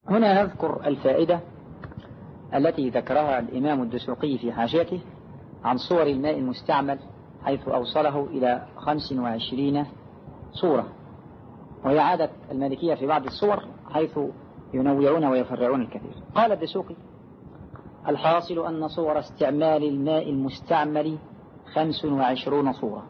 هنا نذكر الفائدة التي ذكرها الإمام الدسوقي في حاشيته عن صور الماء المستعمل، حيث أوصله إلى 25 صورة، وهي عادة المالكية في بعض الصور حيث ينوعون ويفرعون الكثير. قال الدسوقي: الحاصل أن صور استعمال الماء المستعمل 25 صورة،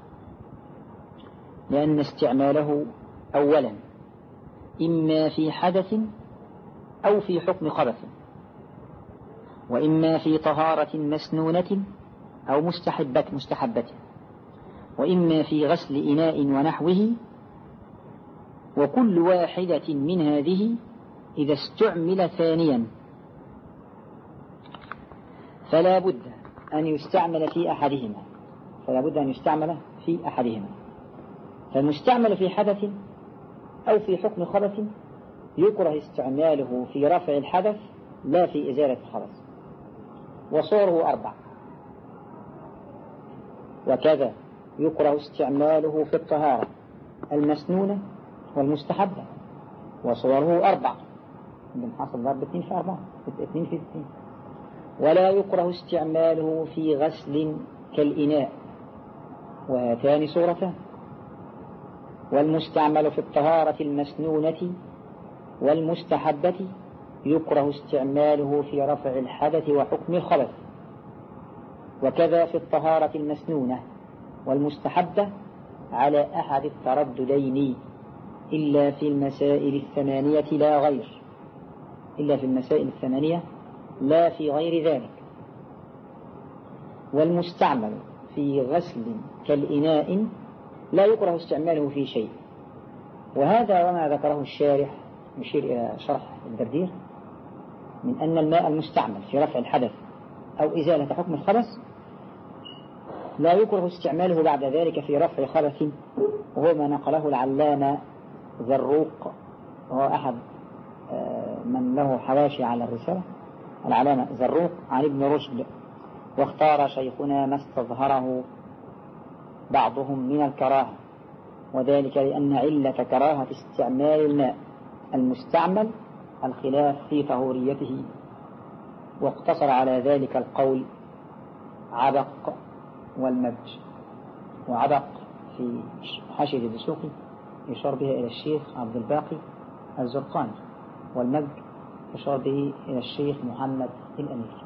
لأن استعماله أولا إما في حدث أو في حكم خبث، وإما في طهارة مسنونة أو مستحبة، وإما في غسل إناء ونحوه، وكل واحدة من هذه إذا استعمل ثانيا فلا بد أن يستعمل في أحدهما. فالمستعمل في حدث أو في حكم خبث يكره استعماله في رفع الحدث لا في إزالة الخبث، وصوره 4. وكذا يكره استعماله في الطهارة المسنونة والمستحبة، وصوره 4. بنحصل ضرب 2 في 4 2 في 2. ولا يكره استعماله في غسل كالإناء، وهاتان صورتان. والمستعمل في الطهارة المسنونة والمستحبة يكره استعماله في رفع الحدث وحكم الخبث، وكذا في الطهارة المسنونة والمستحبة على أحد الترددين إلا في المسائل الثمانية لا غير، إلا في المسائل الثمانية لا في غير ذلك. والمستعمل في غسل كالإناء لا يكره استعماله في شيء، وهذا وما ذكره الشارح يشير إلى شرح الدردير من أن الماء المستعمل في رفع الحدث أو إزالة حكم الخبث لا يكره استعماله بعد ذلك في رفع خبث، وهو ما نقله العلامة زروق، وهو أحد من له حواشي على الرسالة، العلامة زروق عن ابن رشد. واختار شيخنا ما استظهره بعضهم من الكراهة، وذلك لأن علة كراهة استعمال الماء المستعمل الخلاف في طهوريته، واقتصر على ذلك القول عبق والمبج. وعبق في حاشية الدسوقي يشار بها إلى الشيخ عبد الباقي الزرقاني، والمبج يشار به إلى الشيخ محمد الأمير.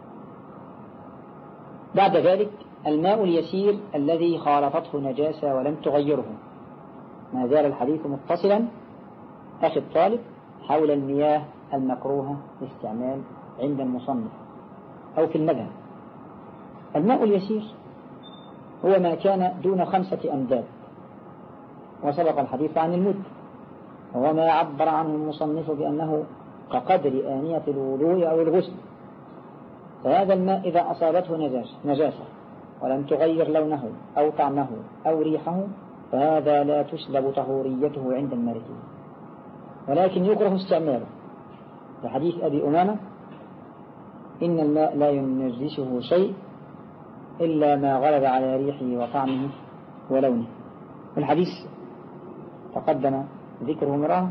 بعد ذلك الماء اليسير الذي خالطته نجاسة ولم تغيره. ما زال الحديث متصلا أخي الطالب حول المياه المكروهة للاستعمال عند المصنف أو في المذهب. الماء اليسير هو ما كان دون 5 أمداد، وسبق الحديث عن المد، وهو ما عبر عنه المصنف بأنه كقدر آنية الوضوء أو الغسل. فهذا الماء إذا أصابته نجاسة ولم تغير لونه أو طعمه أو ريحه فهذا لا تسلب طهوريته عند المالكية، ولكن يكره استعماله لحديث أبي أمامة: إن الماء لا ينجسه شيء إلا ما غلب على ريحه وطعمه ولونه. الحديث تقدم ذكره مرارا،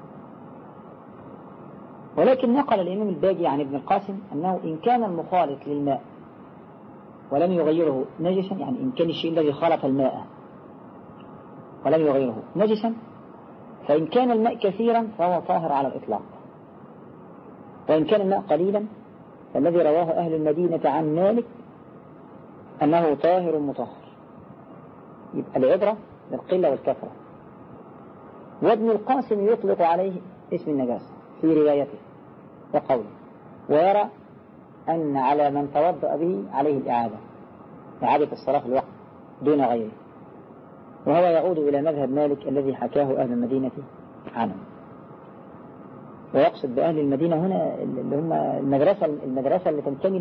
ولكن نقل الإمام الباجي عن ابن القاسم أنه إن كان المخالط للماء ولم يغيره نجسا، يعني إن كان الشيء الذي خالط الماء ولم يغيره نجسا، فإن كان الماء كثيرا فهو طاهر على الإطلاق، وإن كان الماء قليلا فالذي رواه أهل المدينة عن مالك أنه طاهر مطهر. يبقى العبرة بالقلة والكثرة. وابن القاسم يطلق عليه اسم النجاسة في روايته وقوله، ويرى أن على من توضأ به عليه إعادة الصلاة في الوقت دون غيره، وهو يعود إلى مذهب مالك الذي حكاه أهل المدينة عنه. ويقصد بأهل المدينة هنا اللي هم المدرسة اللي تنتمي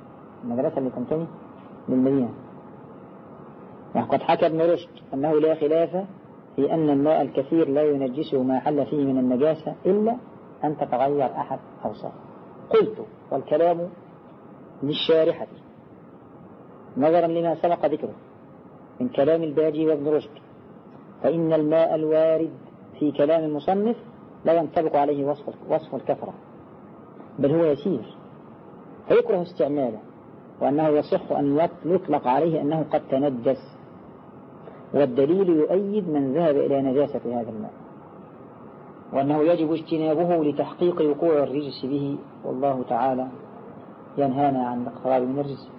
للمدينة، وقد حكى ابن رشد أنه لا خلاف في أن الماء الكثير لا ينجسه ما حل فيه من النجاسة إلا أن تتغير أحد أوصافه. قلت: والكلام للشارحة نظرا لما سبق ذكره من كلام الباجي وابن رشد، فإن الماء الوارد في كلام المصنف لا ينطبق عليه وصف الكثرة، بل هو يسير، فيكره استعماله، وأنه يصح أن يطلق عليه أنه قد تنجس، والدليل يؤيد من ذهب إلى نجاسة هذا الماء، وأنه يجب اجتنابه لتحقيق وقوع الرجس به، والله تعالى ينهانا عن الاقتراب من الرجس.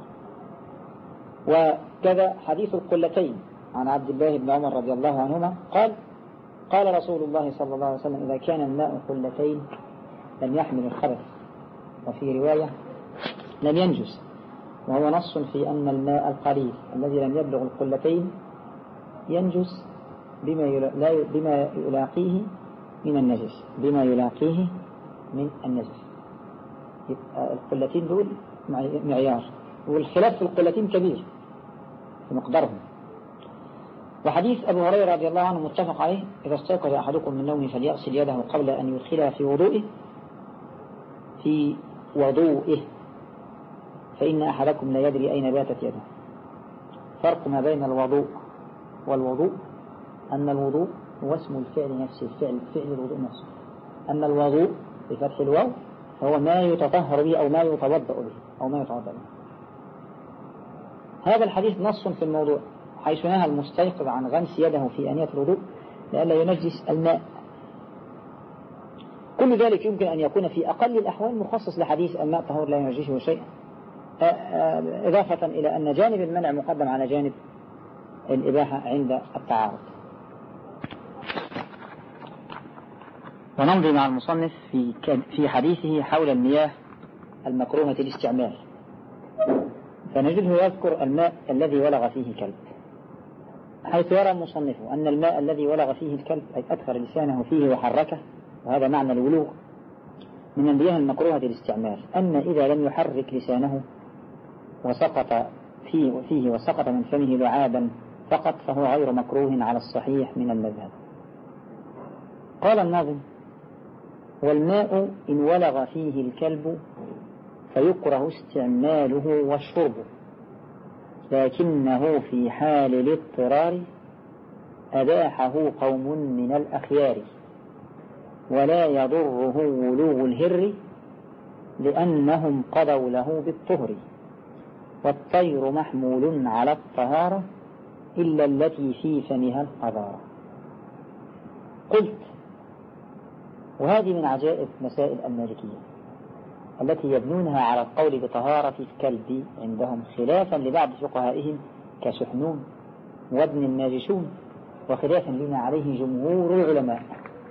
وكذا حديث القلتين عن عبد الله بن عمر رضي الله عنهما قال رسول الله صلى الله عليه وسلم: إذا كان الماء قلتين لم يحمل الخبث، وفي رواية لم ينجس، وهو نص في أن الماء القليل الذي لم يبلغ القلتين ينجس بما يلاقيه من النجس، القلتين دول معيار، والخلاف في القلتين كبير في مقدارهم. وحديث أبو هريرة رضي الله عنه متفق عليه: إذا استيقظ أحدكم من نومه فليغسل يده قبل أن يدخلها في وضوئه فإن أحدكم لا يدري أين باتت يده. فرق ما بين الوضوء والوضوء أن الوضوء هو اسم الفعل نفسه، فعل الوضوء نفسه. أما الوضوء بفتح الواو فهو ما يتطهر به أو ما يتوضأ به. هذا الحديث نص في الموضوع، حيث نهى المستيقظ عن غمس يده في آنية الوضوء لئلا ينجس الماء. كل ذلك يمكن أن يكون في أقل الأحوال مخصص لحديث الماء طهور لا ينجسه شيء، إضافة إلى أن جانب المنع مقدم على جانب الإباحة عند التعارض. ونمضي مع المصنف في حديثه حول المياه المكروهة الاستعمال، فنجده يذكر الماء الذي ولغ فيه كلب، حيث يرى المصنف أن الماء الذي ولغ فيه الكلب أي أدخل لسانه فيه وحركه، وهذا معنى الولوغ، من المياه المكروهة الاستعمال. أما إذا لم يحرك لسانه وسقط فيه وسقط من فمه لعابا فقط فهو غير مكروه على الصحيح من المذهب. قال الناظم: والماء إن ولغ فيه الكلب فيكره استعماله وشربه، لكنه في حال الاضطرار أباحه قوم من الأخيار، ولا يضره ولوغ الهر لأنهم قضوا له بالطهر، والطير محمول على الطهارة إلا التي في فمها القذارة. قلت: وهذه من عجائب مسائل المالكية التي يبنونها على القول بطهارة الكلب عندهم، خلافا لبعض فقهائهم كسحنون وابن الماجشون، وخلافا لما عليه جمهور العلماء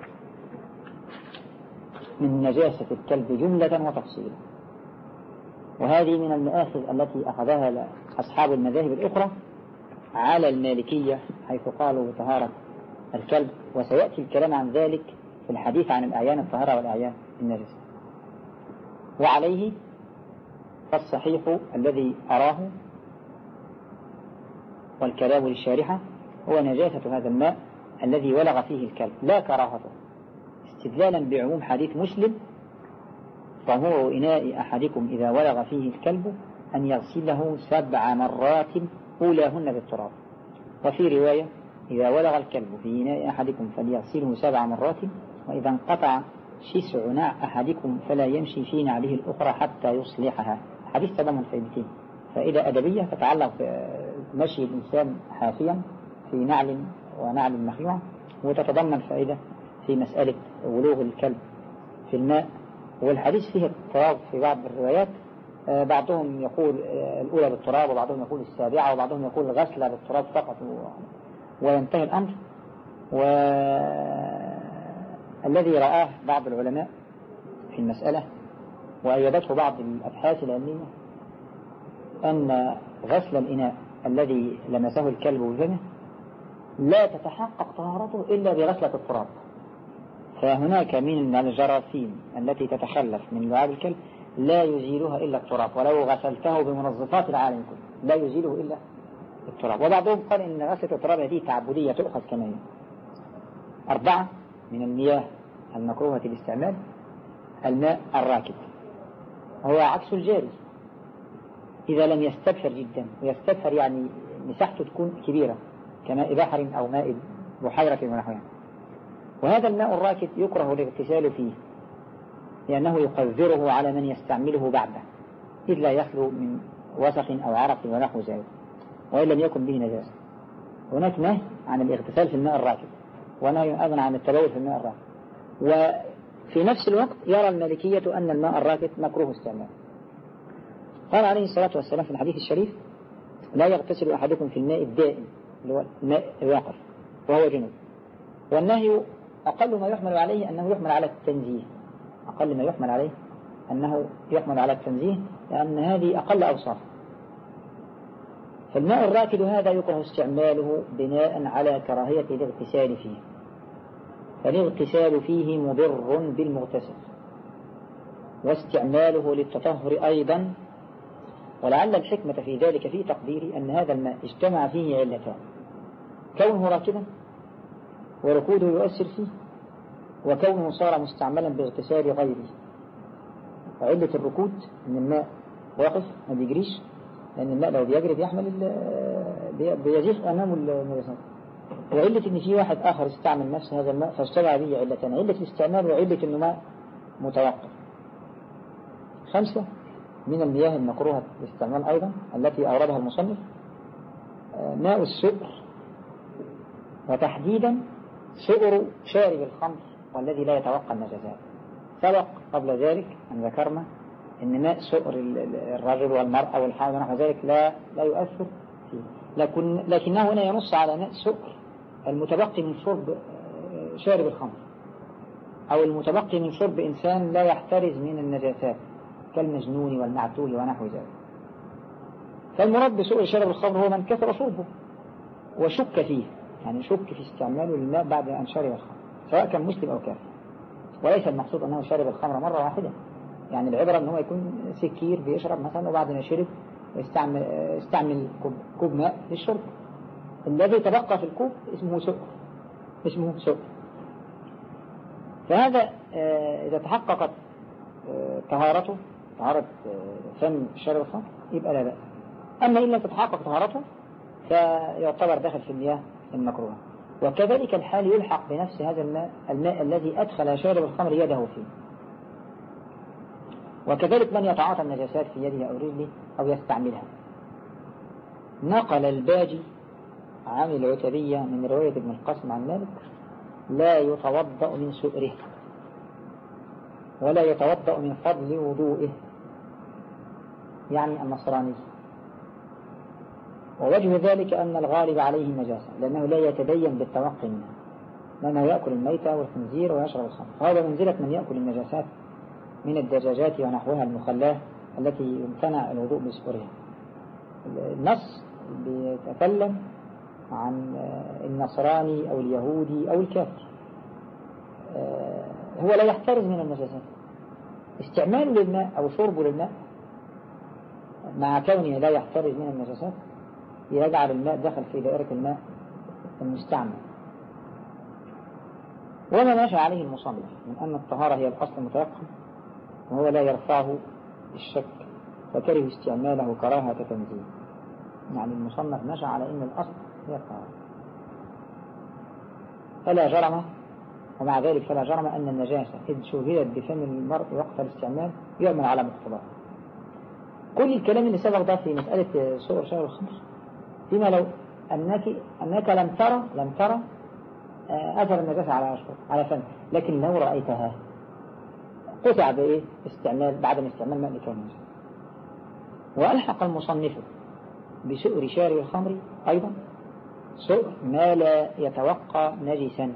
من نجاسة الكلب جملة وتفصيلا. وهذه من المآخذ التي أخذها أصحاب المذاهب الأخرى على المالكية، حيث قالوا بطهارة الكلب، وسيأتي الكلام عن ذلك في الحديث عن الأعيان الطهارة والأعيان النجسة. وعليه فالصحيح الذي أراه والكلام للشارحة هو نجاسة هذا الماء الذي ولغ فيه الكلب، لا كراهته، استدلالا بعموم حديث مسلم: طهور إناء أحدكم إذا ولغ فيه الكلب أن يغسله 7 مرات أولاهن بالتراب. وفي رواية: إذا ولغ الكلب في إناء أحدكم فليغسله 7 مرات، وإذا انقطع شسع ناع أحدكم فلا يمشي في نعله الأخرى حتى يصلحها. حديث تضمن فائدتين: فائدة أدبية تتعلق بمشي الإنسان حافيا في نعل ونعل مخلوع، وتتضمن فائدة في مسألة ولوغ الكلب في الماء. والحديث فيه اضطراب في بعض الروايات، بعضهم يقول الأولى بالتراب، وبعضهم يقول 7، وبعضهم يقول غسلة بالتراب فقط وينتهي الأمر. والذي رآه بعض العلماء في المسألة وأيدته بعض الأبحاث العلمية أن غسل الإناء الذي لمسه الكلب بفمه لا تتحقق طهارته إلا بغسلة التراب، فهناك من الجراثيم التي تتخلف من لعاب الكلب لا يزيلها إلا التراب، ولو غسلته بمنظفات العالم كله لا يزيله إلا التراب. وبعضهم قال إن غسلة التراب هذه تعبدية تؤخذ كمان. 4 من المياه المكروهة الاستعمال: الماء الراكد، هو عكس الجاري إذا لم يستبحر جدا، ويستبحر يعني مساحته تكون كبيرة كماء بحر أو ماء بحيرة ونحوها. وهذا الماء الراكد يكره الاغتسال فيه لأنه يقذره على من يستعمله بعده، إذ لا يخلو من وسخ أو عرق ونحو ذلك، وإن لم يكن به نجاسة. هناك نهي عن الاغتسال في الماء الراكد، ونهي أيضا عن التبول في الماء الراكد. وفي نفس الوقت يرى المالكية أن الماء الراكد مكروه استعماله. قال عليه الصلاة والسلام في الحديث الشريف: لا يغتسل أحدكم في الماء الدائم اللي هو الماء الواقف وهو جنوب. والنهي أقل ما يحمل عليه أنه يحمل على التنزيه، أقل ما يحمل عليه أنه يحمل على التنزيه، لأن هذه أقل أوصاف. فالماء الراكد هذا يكره استعماله بناء على كراهية الاغتسال فيه، فالاغتسال فيه مضر بالمغتسل، واستعماله للتطهر أيضا. ولعل الحكمة في ذلك في تقديري أن هذا الماء اجتمع فيه علتان: كونه راكدا وركوده يؤثر فيه، وكونه صار مستعملا باغتسال غيره. وعلة الركود أن الماء واقف ما بيجريش، لأن الماء لو بيجري بيزيح أمامه النجاسات. وعلة أن في واحد آخر استعمل نفس هذا الماء فاجتمع به علتان: علة الاستعمال وعلة أنه ماء متوقف. 5 من المياه المكروهة للاستعمال أيضا التي أوردها المصنف: ماء السؤر، وتحديدا سؤر شارب الخمر والذي لا يتوقع النجاسات. سبق قبل ذلك أن ذكرنا أن ماء سؤر الرجل والمرأة والحائض ونحو ذلك لا يؤثر فيه، لكنه هنا ينص على ماء سؤر المتبقي من شرب شارب الخمر، أو المتبقي من شرب إنسان لا يحترز من النجاسات كالمجنون والمعتوه ونحو ذلك. فالمراد بسؤر شارب الخمر هو من كثر شربه وشك فيه، يعني شك في استعماله للماء بعد أن شرب الخمر، سواء كان مسلم أو كافر. وليس المقصود أنه شرب الخمر مرة واحدة، يعني العبرة أنه يكون سكير بيشرب مثلا وبعد ما شرب استعمل كوب ماء للشرب، الذي تبقى في الكوب اسمه سؤر. فهذا إذا تحققت طهارته، طهارة فم شرب الخمر، يبقى لا بأس. أما إن لم تتحقق طهارته فيعتبر داخل في المياه المكروهة. وكذلك الحال يلحق بنفس هذا الماء الذي أدخل شارب الخمر يده فيه. وكذلك من يتعاطى النجاسات في يده أو رجله أو يستعملها. نقل الباجي عن العتبية من رواية ابن القاسم عن مالك: لا يتوضأ من سؤره ولا يتوضأ من فضل وضوئه، يعني النصراني. ووجه ذلك أن الغالب عليه النجاسة، لأنه لا يتدين بالتوقي منها، لأنه يأكل الميتة والخنزير ويشرب الخمر، هذا منزلة من يأكل النجاسات من الدجاجات ونحوها المخلاة التي يمتنع الوضوء بسؤرها. النص بيتكلم عن النصراني أو اليهودي أو الكافر، هو لا يحترز من النجاسات، استعماله للماء أو شربه للماء مع كونه لا يحترز من النجاسات يجعل الماء دخل في دائرة الماء المستعمل. وما ماشى عليه المصنف من أن الطهارة هي الأصل المتيقن وهو لا يرفعه الشك، فكره استعماله كراهة تنزيه. يعني المصنف ماشى على أن الأصل هي الطهارة، فلا جرم، ومع ذلك فلا جرم أن النجاسة إذ شوهدت بفم المرء وقت الاستعمال يعمل على مقتضاه. كل الكلام اللي سبق ده في مسألة سؤر شارب الخمر، فيما لو أنك لم ترى أثر النجاسة على فم، لكن لو رأيتها قطع بإيه؟ بعد استعمال ماء لكونه. وألحق المصنف بسؤر شارب الخمر أيضا سؤر ما لا يتوقع نجسا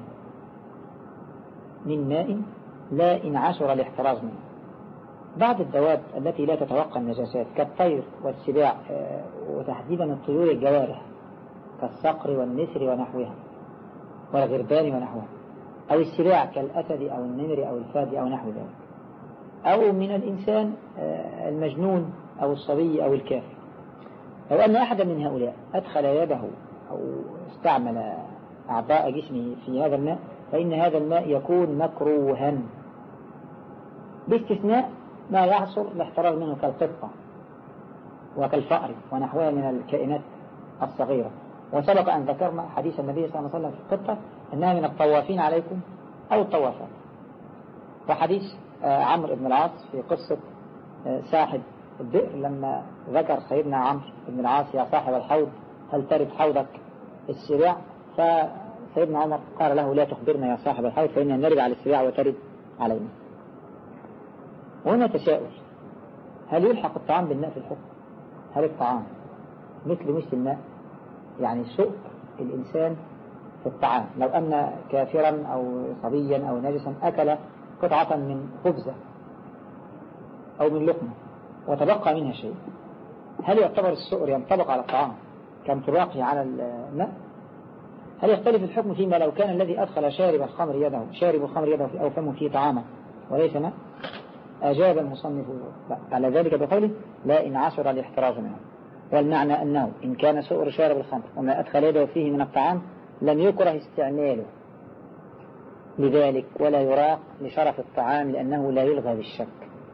من ماء لا إن عشر الاحتراز منه. بعض الدواب التي لا تتوقع النجاسات كالطير والسباع، وتحديدا الطيور الجوارح كالصقر والنسر ونحوها والغربان ونحوها، أو السباع كالأسد أو النمر أو الفهد أو نحو ذلك، أو من الإنسان المجنون أو الصبي أو الكافر. لو أن أحدا من هؤلاء أدخل يده أو استعمل أعضاء جسمه في هذا الماء فإن هذا الماء يكون مكروها، باستثناء ما يحصل الاحتراز منه كالقطة وكالفأر ونحوها من الكائنات الصغيرة. وسبق أن ذكرنا حديث النبي صلى الله عليه وسلم في القطة أنها من الطوافين عليكم أو الطوافات. وحديث عمرو بن العاص في قصة ساحب البئر لما ذكر سيدنا عمرو بن العاص يا صاحب الحوض هل ترد حوضك السباع؟ فسيدنا عمر قال له لا تخبرنا يا صاحب الحوض فإننا نرد على السباع وترد علينا. وهنا تساؤل: هل يلحق الطعام بالماء في الحكم؟ هل الطعام مثل الماء؟ يعني سوء الإنسان في الطعام، لو أن كافرا أو صبيا أو نجسا أكل قطعة من خبزة أو من لقمة وتبقى منها شيء، هل يعتبر السؤر ينطبق على الطعام كانطباقه على الماء؟ هل يختلف الحكم فيما لو كان الذي أدخل شارب الخمر يده أو فمه فيه طعاما وليس ماء؟ أجاب المصنف على ذلك بقوله لا إن عسر الاحتراز منه. والمعنى أنه إن كان سؤر شارب الخمر وما أدخل يده فيه من الطعام لم يكره استعماله لذلك ولا يراق لشرف الطعام لأنه لا يلغى بالشك.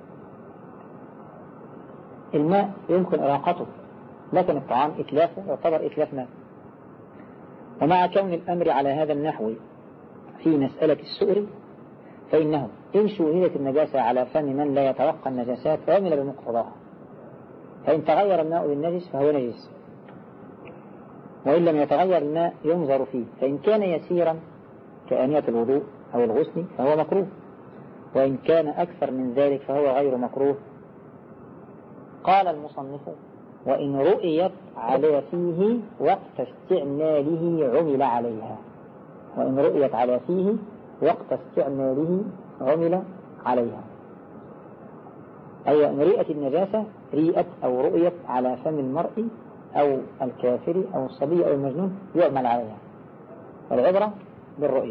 الماء يمكن إراقته، لكن الطعام إتلافه يعتبر إتلاف ماء. ومع كون الأمر على هذا النحو في مسألة السؤر فإنه إن شوهدت النجاسة على فم من لا يتوقع النجاسات فعمل بمقتضاها، فإن تغير الماء بالنجس فهو نجس، وإن لم يتغير الماء ينظر فيه، فإن كان يسيرا كآنية الوضوء أو الغسل فهو مكروه، وإن كان أكثر من ذلك فهو غير مكروه. قال المصنف وإن رؤيت على فيه وقت استعماله عمل عليها. وإن رؤيت على فيه وقت استعماله عمل عليها، أي أن رئت النجاسة رئت أو رؤيت على فم المرء أو الكافر أو الصبي أو المجنون يعمل عليها، والعبرة بالرؤية.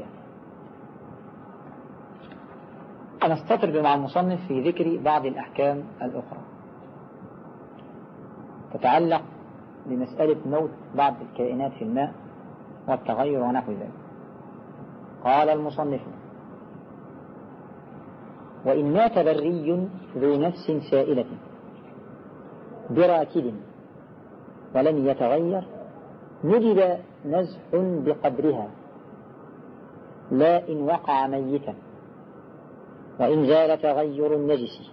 أنا استطرد مع المصنف في ذكر بعض الأحكام الأخرى تتعلق بمسألة موت بعض الكائنات في الماء والتغير ونحو ذلك. قال المصنف وإن مات بري ذو نفس سائلة براكد ولم يتغير ندب نزح بقدرها لا إن وقع ميتا، وإن زال تغير النجس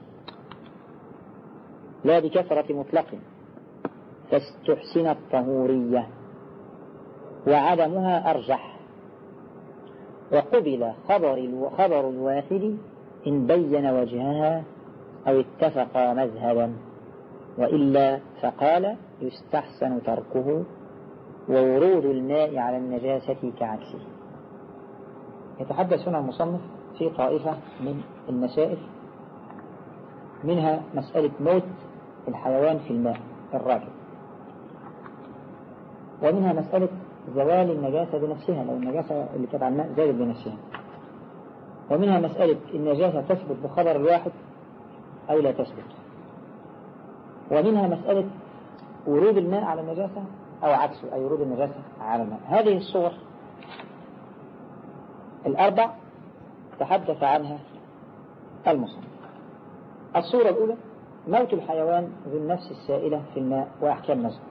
لا بكثرة مطلق فاستحسن الطهورية وعدمها أرجح، وقبل خبر الواحد إن بين وجهها أو اتفق مذهبا، وإلا فقال يستحسن تركه وورود الماء على النجاسة كعكسه. يتحدث هنا المصنف في طائفة من المسائل، منها مسألة موت الحيوان في الماء الراكد، ومنها مسألة زوال النجاسة بنفسها لو النجاسة اللي كانت على الماء زالت بنفسها، ومنها مسألة النجاسة تثبت بخبر الواحد أو لا تثبت، ومنها مسألة ورود الماء على النجاسة أو عكسه أي ورود النجاسة على الماء. هذه الصور الأربع تحدث عنها المصنف. الصورة الأولى موت الحيوان ذو النفس السائلة في الماء وأحكام نزله،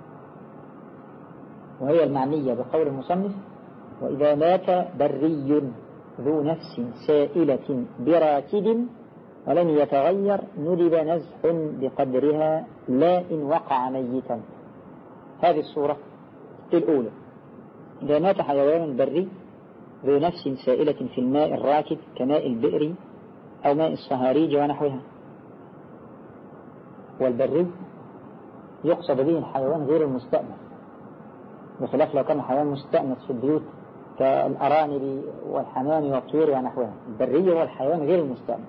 وهي المعنية بقول المصنف وإذا مات بري ذو نفس سائلة براكد ولم يتغير ندب نزح بقدرها لا إن وقع ميتا. هذه الصورة الأولى. إذا مات حيوان بري ذو نفس سائلة في الماء الراكد كماء البئر أو ماء الصهاريج ونحوها، والبري يقصد به الحيوان غير المستأنس، بخلاف لو كان الحيوان مستأنس في البيوت كالأرانب والحمام والطيور ونحوها. البري هو الحيوان غير المستأنس.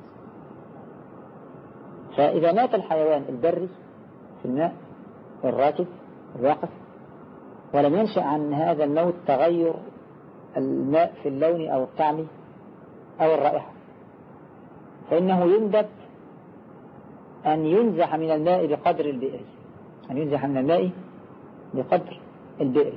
فإذا مات الحيوان البري في الماء الراكد الواقف ولم ينشأ عن هذا الموت تغير الماء في اللون أو الطعم أو الرائحة، فإنه يندب أن ينزح من الماء بقدر البئر، أن ينزح من الماء بقدر البئر،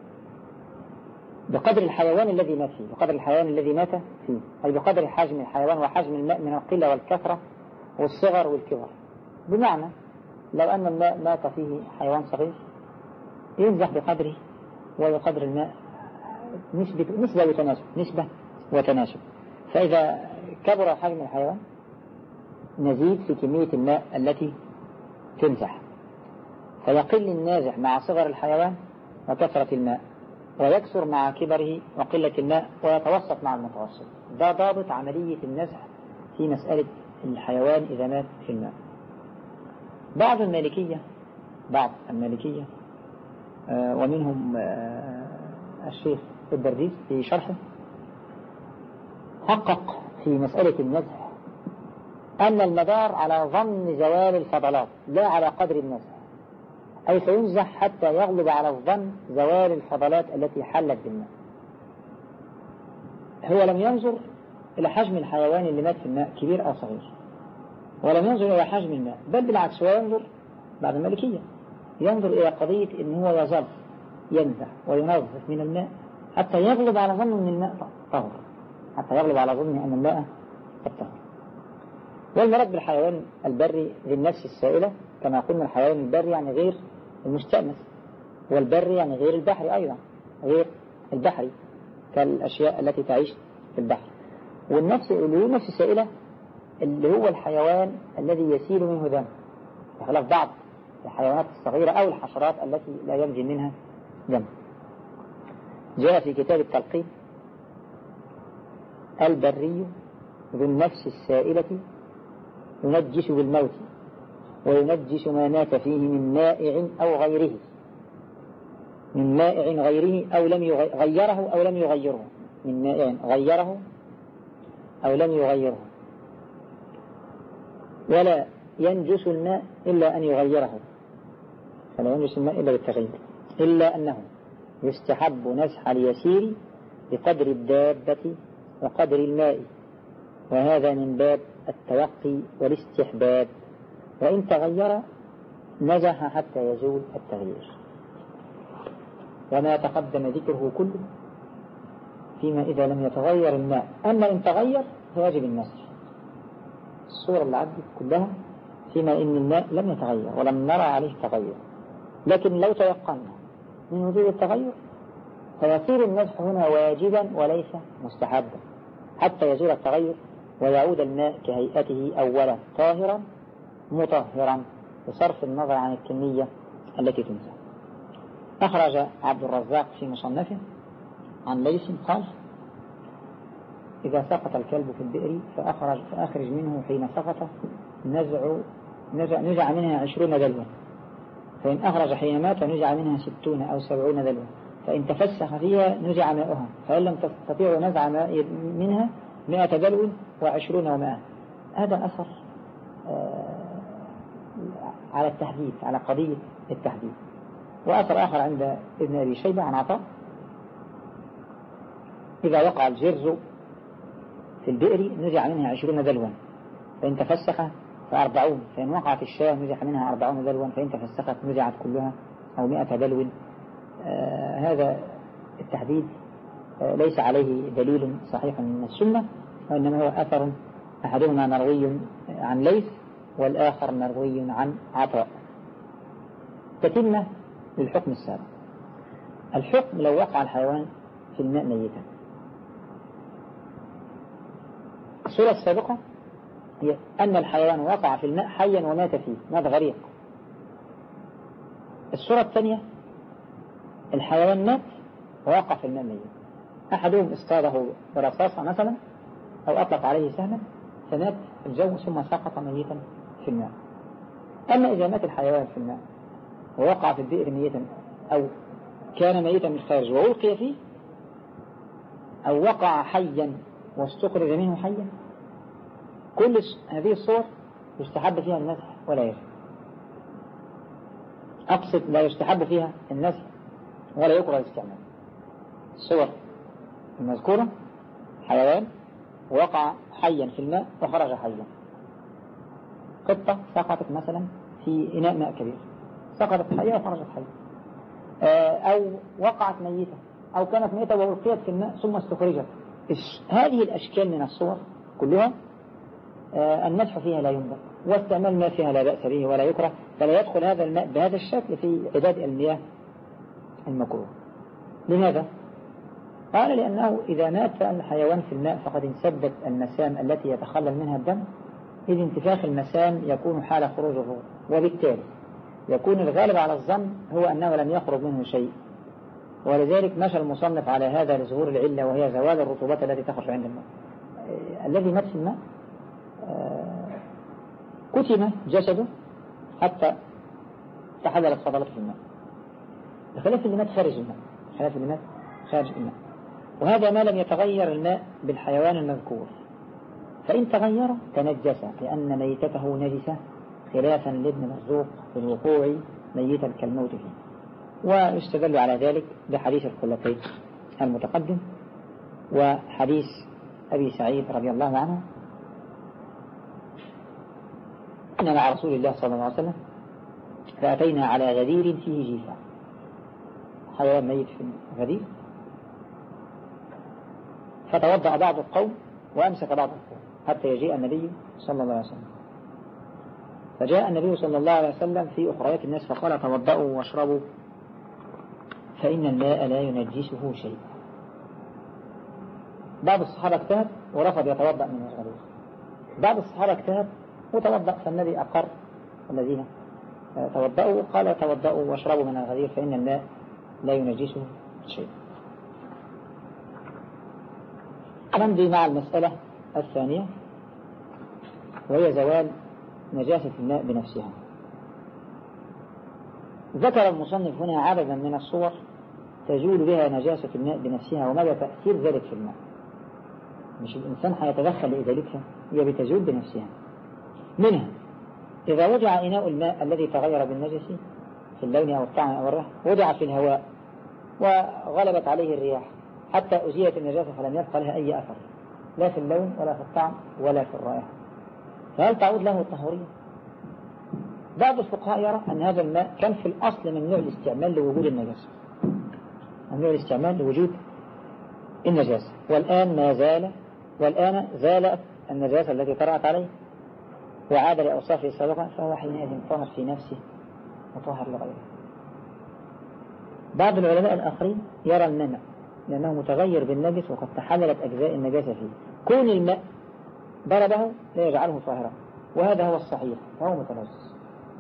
بقدر الحيوان الذي مات فيه، بقدر الحيوان الذي مات فيه، أي بقدر حجم الحيوان وحجم الماء من القلة والكثرة والصغر والكبر. بمعنى لو أن الماء مات فيه حيوان صغير ينزح بقدره وبقدر الماء نسبة وتناسب، نسبة وتناسب. فإذا كبر حجم الحيوان نزيد في كمية الماء التي تنزح، فيقل النازح مع صغر الحيوان وكثرة الماء، ويكثر مع كبره وقلة الماء، ويتوسط مع المتوسط. ده ضابط عملية النزح في مسألة الحيوان إذا مات في الماء. بعض المالكية ومنهم الشيخ الدرديس في شرحه حقق في مسألة النزح أن المدار على ظن زوال الفضلات لا على قدر النزح، أي سينزح حتى يغلب على الظن زوال الفضلات التي حلت بالماء. هو لم ينظر إلى حجم الحيوان اللي مات في الماء كبير أو صغير، ولم ينظر إلى حجم الماء، بل بالعكس هو ينظر بعد المالكية ينظر إلى قضية إن هو يظل ينزح وينظف من الماء حتى يغلب على ظنه أن الماء طهر، حتى يغلب على ظنه أن الماء قد طهر. والمراد بالحيوان البري ذي النفس السائلة كما قلنا، الحيوان البري يعني غير المستأنس، والبري يعني غير البحري أيضا، غير البحري كالأشياء التي تعيش في البحر. والنفس اللي هو نفس السائلة اللي هو الحيوان الذي يسيل منه دم، بخلاف بعض الحيوانات الصغيرة أو الحشرات التي لا ينزل منها دم. جاء في كتاب التلقين: البري ذو النفس السائلة ينجس بالموت وينجس ما مات فيه من مائع أو غيره، من مائع غيره أو لم غيره أو لم يغيره، من مائع غيره أو لم يغيره، ولا ينجس الماء إلا أن يغيره، فلا ينجس الماء إلا بالتغيير، إلا أنه يستحب نزح اليسير بقدر الدابة وقدر الماء، وهذا من باب التوقي والاستحباب، وإن تغير نزح حتى يزول التغيير. وما تقدم ذكره كله فيما إذا لم يتغير الماء، أما إن تغير فيجب النزح. الصورة اللي عدت كلها فيما إن الماء لم يتغير ولم نرى عليه تغير، لكن لو تيقنا من وجود التغير فيصير النزح هنا واجبا وليس مستحبا حتى يزول التغير ويعود الماء كهيئته أولا طاهرا مطهرا بصرف النظر عن الكمية التي تنزح. أخرج عبد الرزاق في مصنفه عن ليث قال: إذا سقط الكلب في البئر فأخرج منه حين سقط نزع منها 20 دلوا، فإن أخرج حين مات نزع منها 60 أو 70 دلوا، فإن تفسخ فيها نزع ماؤها، فإن لم تستطيعوا نزع منها 100 دلو و20 و100. هذا أثر على التحديد، على قضية التحديد. وأثر آخر عند ابن أبي شيبة عن عطاء: إذا وقع الجرز في البئر نزع منها 20 دلوا، فإن تفسخ ف40، فإن وقعت الشاة نزع منها 40 دلوا، فإن تفسخت نزعت كلها أو 100 دلو. هذا التحديد ليس عليه دليل صحيح من السنة، وإنما هو أثر أحدهما مروي عن ليث والآخر مروي عن عطاء. تتمة للحكم السابق. الحكم لو وقع الحيوان في الماء ميتا. الصورة السابقة هي أن الحيوان وقع في الماء حيا ومات فيه، مات غريق. الصورة الثانية الحيوان مات ووقع في الماء ميتا، أحدهم اصطاده برصاصة مثلا أو أطلق عليه سهما فمات في الجو ثم سقط ميتا في الماء. أما إذا مات الحيوان في الماء ووقع في البئر ميتا أو كان ميتا من الخارج وألقي فيه أو وقع حيا واستخرج منه حيا، كل هذه الصور يستحب فيها النزح ولا يجب. أقصد لا يستحب فيها النزح ولا يكره الاستعمال. الصور المذكورة حيوان وقع حيا في الماء وخرج حيا، قطة سقطت مثلا في إناء ماء كبير، سقطت حية وخرجت حية، أو وقعت ميتة أو كانت ميتة وألقيت في الماء ثم استخرجت. هذه الأشكال من الصور كلها النزح فيها لا ينبغي، واستعمال الماء فيها لا بأس به ولا يكره، فلا يدخل هذا الماء بهذا الشكل في عداد المياه المكروه. لماذا؟ قال لأنه إذا مات الحيوان في الماء فقد انسدت المسام التي يتخلل منها الدم، إذ انتفاخ المسام يكون حال خروج الروح، وبالتالي يكون الغالب على الظن هو أنه لم يخرج منه شيء، ولذلك مشى المصنف على هذا لظهور العلة، وهي زوال الرطوبات التي تخرج عند الماء. الذي مات في الماء كتم جسده حتى تحللت فضلته في الماء، بخلاف اللي مات خارج الماء، بخلاف اللي مات خارج الماء. وهذا ما لم يتغير الماء بالحيوان المذكور، فإن تغير تنجس لأن ميتته نجسة، خلافا لابن مرزوق في الوقوع ميتا كالموت فيه. ويستدل على ذلك بحديث الخلتين المتقدم وحديث أبي سعيد رضي الله عنه أن مع رسول الله صلى الله عليه وسلم فأتينا على غدير فيه جيفة، حيوان ميت في الغدير، فتوضأ بعض القوم وأمسك بعض القوم حتى يجيء النبي صلى الله عليه وسلم. فجاء النبي صلى الله عليه وسلم في أخريات الناس فقال توضأوا واشربوا فإن الماء لا ينجسه شيء. بعض الصحابة اجتهد ورفض يتوضأ من الغدير، بعض الصحابة اجتهد وتوضأ، فالنبي أقر الذين توضأوا قال توضأوا واشربوا من الغدير فإن الماء لا ينجسه شيء. نمضي مع المسألة الثانية وهي زوال نجاسة الماء بنفسها. ذكر المصنف هنا عددا من الصور تزول بها نجاسة الماء بنفسها وماذا تأثير ذلك في الماء. مش الإنسان هيتدخل لإزالتها، هي بتزول بنفسها. منها إذا وضع إناء الماء الذي تغير بالنجس في اللون أو الطعم أو الريح وضع في الهواء وغلبت عليه الرياح حتى أزيلت النجاسة فلم يبقى لها أي أثر، لا في اللون ولا في الطعم ولا في الرائحة، فهل تعود له الطهورية؟ بعض الفقهاء يرى أن هذا الماء كان في الأصل ممنوع الاستعمال لوجود النجاسة، ممنوع الاستعمال لوجود النجاسة، والآن زالت النجاسة التي طرأت عليه وعاد لأوصافه السابقة، فهو حينئذ طاهر في نفسه وطاهر لغيره. بعض العلماء الآخرين يرى المنع لأنه متغير بالنجس وقد تحللت أجزاء النجاسة فيه، كون الماء ضربه لا يجعله طاهرا، وهذا هو الصحيح فهو متنجس.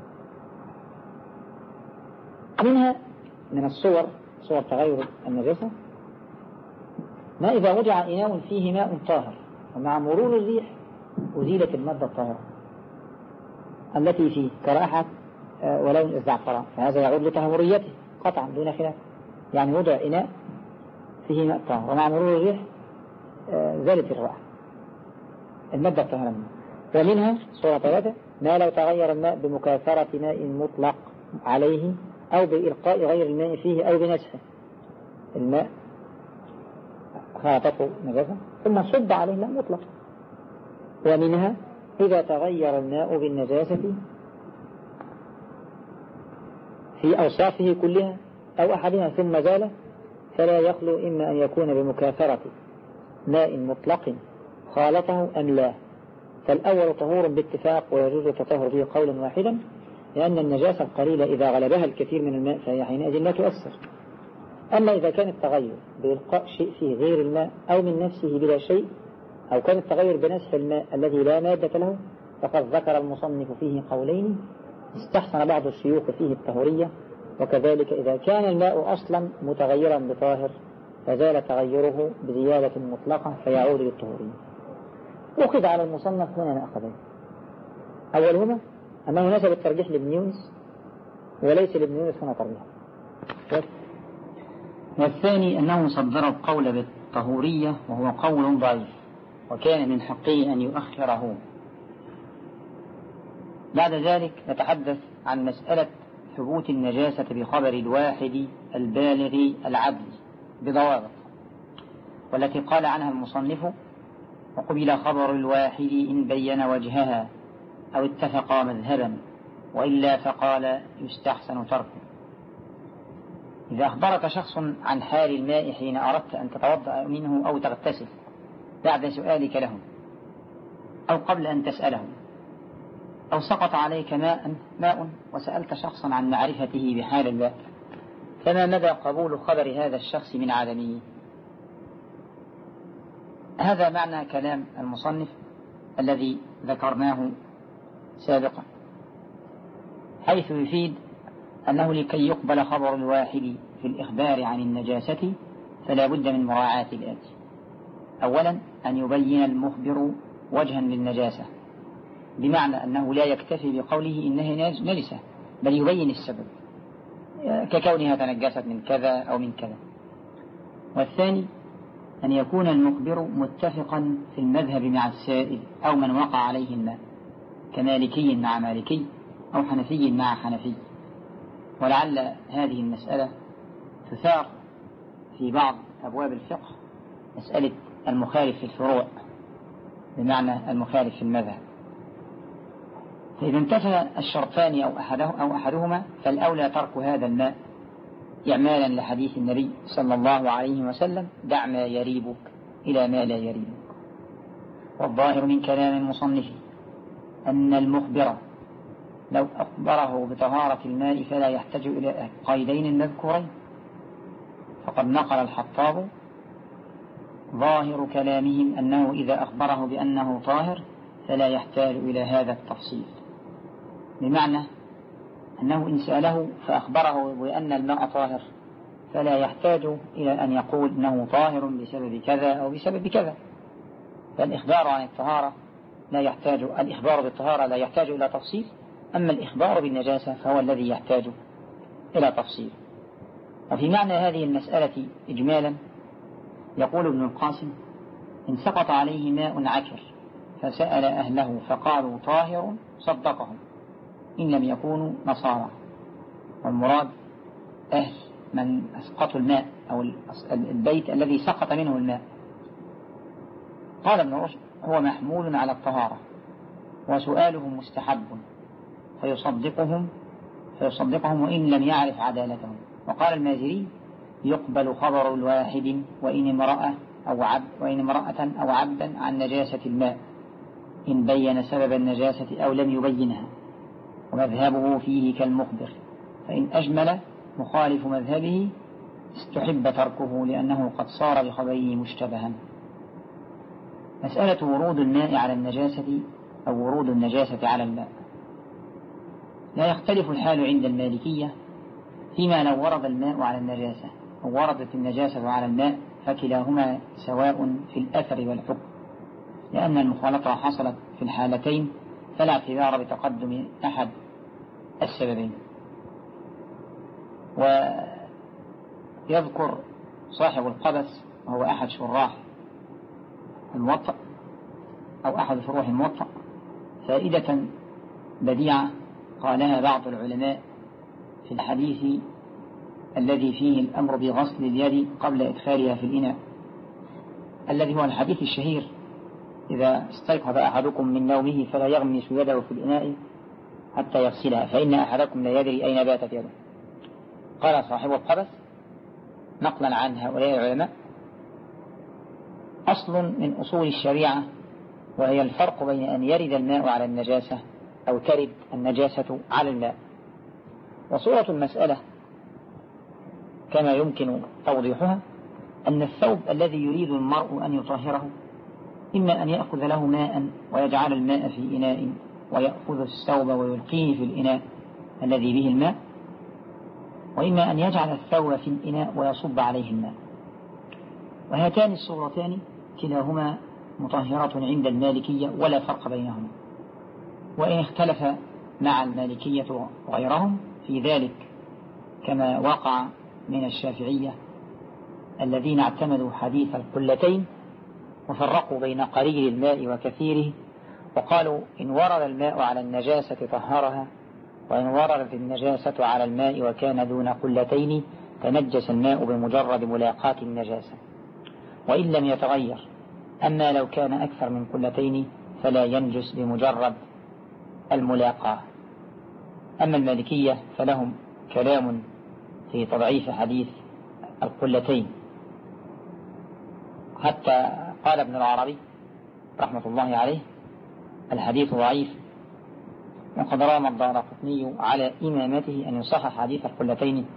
منها من الصور صور تغير النجاسة ما إذا وضع إناء فيه ماء طاهر ومع مرور الريح أزيلت المادة الطاهرة التي فيه كرائحة ولون الزعفران، فهذا يعود لطهوريته قطعا دون خلاف، يعني وضع إناء فيه ماء طاهر ومع مرور الريح زالت الرائحة المادة الطاهرة منه. ومنها صورة ثلاثة ما لو تغير الماء بمكاثرة ماء مطلق عليه أو بإلقاء غير الماء فيه أو بنسخه، الماء خاطته نجاسة ثم صب عليه ماء مطلق. ومنها إذا تغير الماء بالنجاسة في أوصافه كلها أو أحدها ثم زال فلا يخلو إما أن يكون بمكاثرة ماء مطلق خالطه أم لا، فالأول طهور باتفاق ويجوز التطهر فيه قولا واحدا، لأن النجاسة القليلة إذا غلبها الكثير من الماء فهي حينئذ لا تؤثر. أما إذا كان التغير بإلقاء شيء فيه غير الماء أو من نفسه بلا شيء أو كان التغير بنسخ الماء الذي لا مادة له فقد ذكر المصنف فيه قولين استحسن بعض الشيوخ فيه الطهورية، وكذلك إذا كان الماء أصلا متغيرا بطاهر فزال تغيره بزيادة مطلقة فيعود للطهورية. أخذ على المصنف هنا مأخذين، أولهما أنه نسب الترجيح لابن يونس وليس لابن يونس هنا ترجيح، والثاني أنه صدر القول بالطهورية وهو قول ضعيف وكان من حقه أن يؤخره. بعد ذلك نتحدث عن مسألة ثبوت النجاسة بخبر الواحد البالغ العدل بضوابط، والتي قال عنها المصنف وقبل خبر الواحد إن بين وجهها أو اتفق مذهبا وإلا فقال يستحسن تركه. إذا أخبرك شخص عن حال الماء حين أردت أن تتوضأ منه أو تغتسل بعد سؤالك له أو قبل أن تسأله، أو سقط عليك ماء وسألت شخصا عن معرفته بحال الماء، فما مدى قبول خبر هذا الشخص من عدمه؟ هذا معنى كلام المصنف الذي ذكرناه سابقا، حيث يفيد أنه لكي يقبل خبر الواحد في الإخبار عن النجاسة فلا بد من مراعاة الآتي: أولا أن يبين المخبر وجها للنجاسة، بمعنى أنه لا يكتفي بقوله إنها نجسة، بل يبين السبب ككونها تنجست من كذا أو من كذا. والثاني أن يكون المخبر متفقا في المذهب مع السائل أو من وقع عليه الماء، كمالكي مع مالكي أو حنفي مع حنفي. ولعل هذه المسألة تثار في بعض أبواب الفقه، مسألة المخالف في الفروع، بمعنى المخالف في المذهب. فإذا انتفى الشرطان أو أحدهما فالأولى ترك هذا الماء إعمالا لحديث النبي صلى الله عليه وسلم: دع ما يريبك إلى ما لا يريبك. والظاهر من كلام المصنف أن المخبر لو أخبره بطهارة الماء فلا يحتاج إلى قيدين المذكورين، فقد نقل الحطاب ظاهر كلامهم أنه إذا أخبره بأنه طاهر فلا يحتاج إلى هذا التفصيل، بمعنى أنه إن سأله فأخبره بأن الماء طاهر فلا يحتاج إلى أن يقول أنه طاهر بسبب كذا أو بسبب كذا. فالإخبار عن الطهارة الإخبار بالطهارة لا يحتاج إلى تفصيل، أما الإخبار بالنجاسة فهو الذي يحتاج إلى تفصيل. وفي معنى هذه المسألة إجمالا يقول ابن القاسم: إن سقط عليه ماء عكر فسأل أهله فقالوا طاهر صدقهم إن لم يكونوا نصارى. والمراد أهل من أسقطوا الماء أو البيت الذي سقط منه الماء. قال ابن رشد: هو محمول على الطهارة وسؤالهم مستحب فيصدقهم وإن لم يعرف عدالتهم. وقال المازري: يقبل خبر الواحد وإن امرأة أو عبدا عن نجاسة الماء إن بين سبب النجاسة أو لم يبينها، ومذهبه فيه كالمخبر، فإن أجمل مخالف مذهبه استحب تركه لأنه قد صار بخبره مشتبها. مسألة ورود الماء على النجاسة أو ورود النجاسة على الماء، لا يختلف الحال عند المالكية فيما لو ورد الماء على النجاسة أو وردت النجاسة على الماء، فكلاهما سواء في الأثر والحكم، لأن المخالطة حصلت في الحالتين فلا اعتبار بتقدم أحد السببين. ويذكر صاحب القبس وهو أحد شراح الموطأ أو أحد شروح الموطأ فائدة بديعة قالها بعض العلماء في الحديث الذي فيه الأمر بغسل اليد قبل إدخالها في الإناء، الذي هو الحديث الشهير: إذا استيقظ أحدكم من نومه فلا يغمس يده في الإناء حتى يغسلها فإن أحدكم لا يدري أين باتت يده. قال صاحب القبس نقلا عن هؤلاء العلماء: أصل من أصول الشريعة، وهي الفرق بين أن يرد الماء على النجاسة أو ترد النجاسة على الماء. وصورة المسألة كما يمكن توضيحها أن الثوب الذي يريد المرء أن يطهره إما أن يأخذ له ماء ويجعل الماء في إناء ويأخذ الثوب ويلقيه في الإناء الذي به الماء، وإما أن يجعل الثوب في الإناء ويصب عليه الماء. وهاتان الصورتان كلاهما مطهرة عند المالكية ولا فرق بينهما، وإن اختلف مع المالكية وغيرهم في ذلك كما وقع من الشافعية الذين اعتمدوا حديث القلتين وفرقوا بين قليل الماء وكثيره، وقالوا إن ورد الماء على النجاسة طهرها، وإن وردت النجاسة على الماء وكان دون قلتين تنجس الماء بمجرد ملاقاة النجاسة وإن لم يتغير. أما لو كان أكثر من قلتين فلا ينجس بمجرد الملاقاة. أما المالكية فلهم كلام في تضعيف حديث القلتين، حتى قال ابن العربي رحمة الله عليه: الحديث ضعيف، وقد رام الدارقطني على إمامته أن يصحح حديث القلتين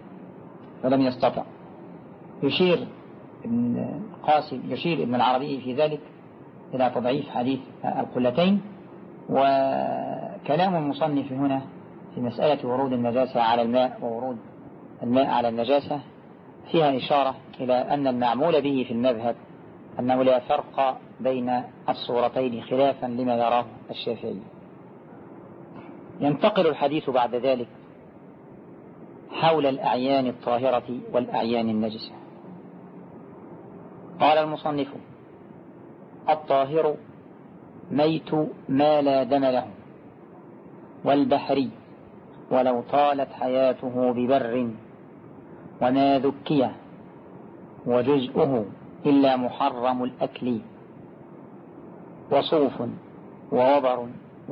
فلم يستطع. يشير ابن العربي في ذلك إلى تضعيف حديث القلتين. وكلام المصنف هنا في مسألة ورود النجاسة على الماء وورود الماء على النجاسة فيها إشارة إلى أن المعمول به في المذهب أنه لا فرق بين الصورتين خلافا لما يراه الشافعي. ينتقل الحديث بعد ذلك حول الأعيان الطاهرة والأعيان النجسة. قال المصنف: الطاهر ميت ما لا دم له، والبحري ولو طالت حياته ببر، وما ذكي وجزءه إلا محرم الأكل، وصوف ووبر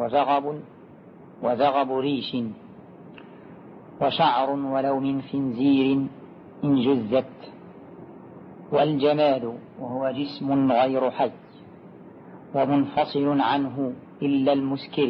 وزغب ريش، وشعر ولو من خنزير إن جزت، والجماد وهو جسم غير حي ومنفصل عنه إلا المسكر،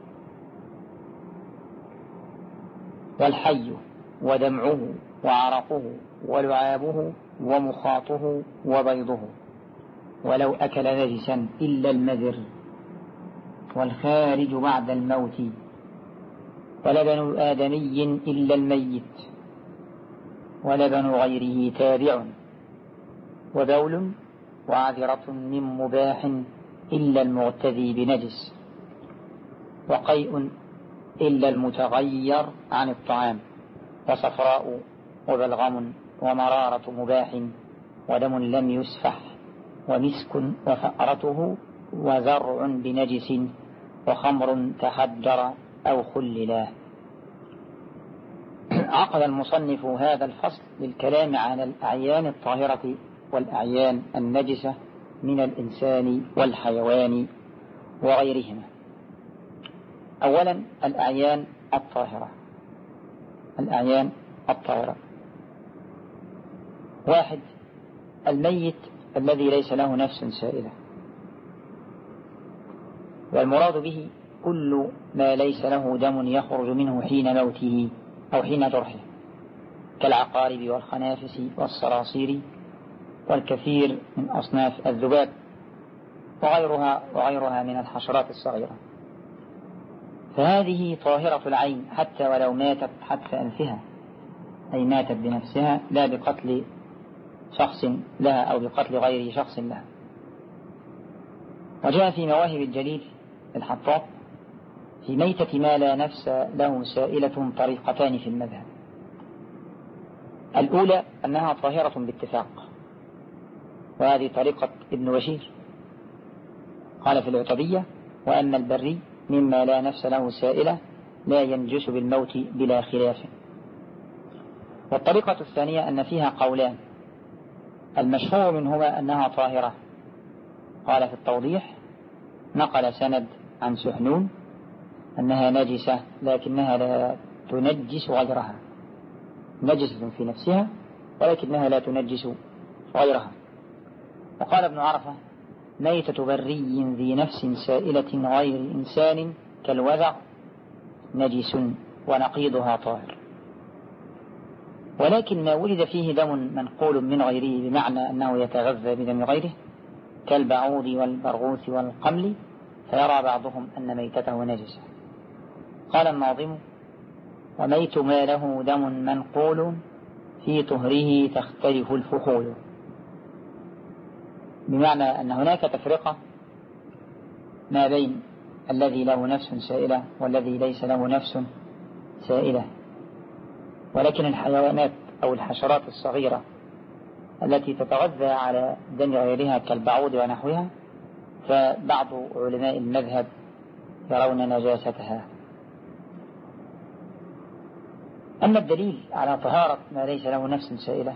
والحي ودمعه وعرقه ولعابه ومخاطه وبيضه ولو أكل نجسا إلا المذر، والخارج بعد الموت، ولبن آدمي إلا الميت، ولبن غيره تابع، وبول وعذرة من مباح إلا المغتذي بنجس، وقيء إلا المتغير عن الطعام، وصفراء وبلغم ومرارة مباح، ودم لم يسفح، ومسك وفأرته، وزرع بنجس، وخمر تحجر أو خللا. عقد المصنف هذا الفصل للكلام عن الأعيان الطاهرة والأعيان النجسة من الإنسان والحيوان وغيرهما. أولا الأعيان الطاهرة. الأعيان الطاهرة: 1. الميت الذي ليس له نفس سائلة، والمراد به كل ما ليس له دم يخرج منه حين موته أو حين جرحه، كالعقارب والخنافس والصراصير والكثير من أصناف الذباب وغيرها من الحشرات الصغيرة، فهذه طاهرة العين حتى ولو ماتت حتف أنفها، أي ماتت بنفسها لا بقتل شخص لها أو بقتل غير شخص لها. وجاء في مواهب الجليل الحطاب في ميتة ما لا نفس له سائلة طريقتان في المذهب: الأولى أنها طاهرة باتفاق، وهذه طريقة ابن بشير، قال في العتبية: وأن البري مما لا نفس له سائلة لا ينجس بالموت بلا خلاف. والطريقة الثانية أن فيها قولان، المشهور منهما أنها طاهرة، قال في التوضيح: نقل سند عن سحنون أنها نجسة لكنها لا تنجس غيرها، نجسة في نفسها ولكنها لا تنجس غيرها. وقال ابن عرفة: ميتة بري ذي نفس سائلة غير إنسان كالوذع نجس ونقيضها طاهر. ولكن ما ولد فيه دم منقول من غيره بمعنى أنه يتغذى بدم غيره كالبعوض والبرغوث والقمل فيرى بعضهم أن ميتته نجسة. قال الناظم: وميت ما له دم منقول في طهره تختلف الفحول، بمعنى أن هناك تفرقة ما بين الذي له نفس سائلة والذي ليس له نفس سائلة. ولكن الحيوانات أو الحشرات الصغيرة التي تتغذى على دم غيرها كالبعوض ونحوها فبعض علماء المذهب يرون نجاستها. أما الدليل على طهارة ما ليس له نفس سائلة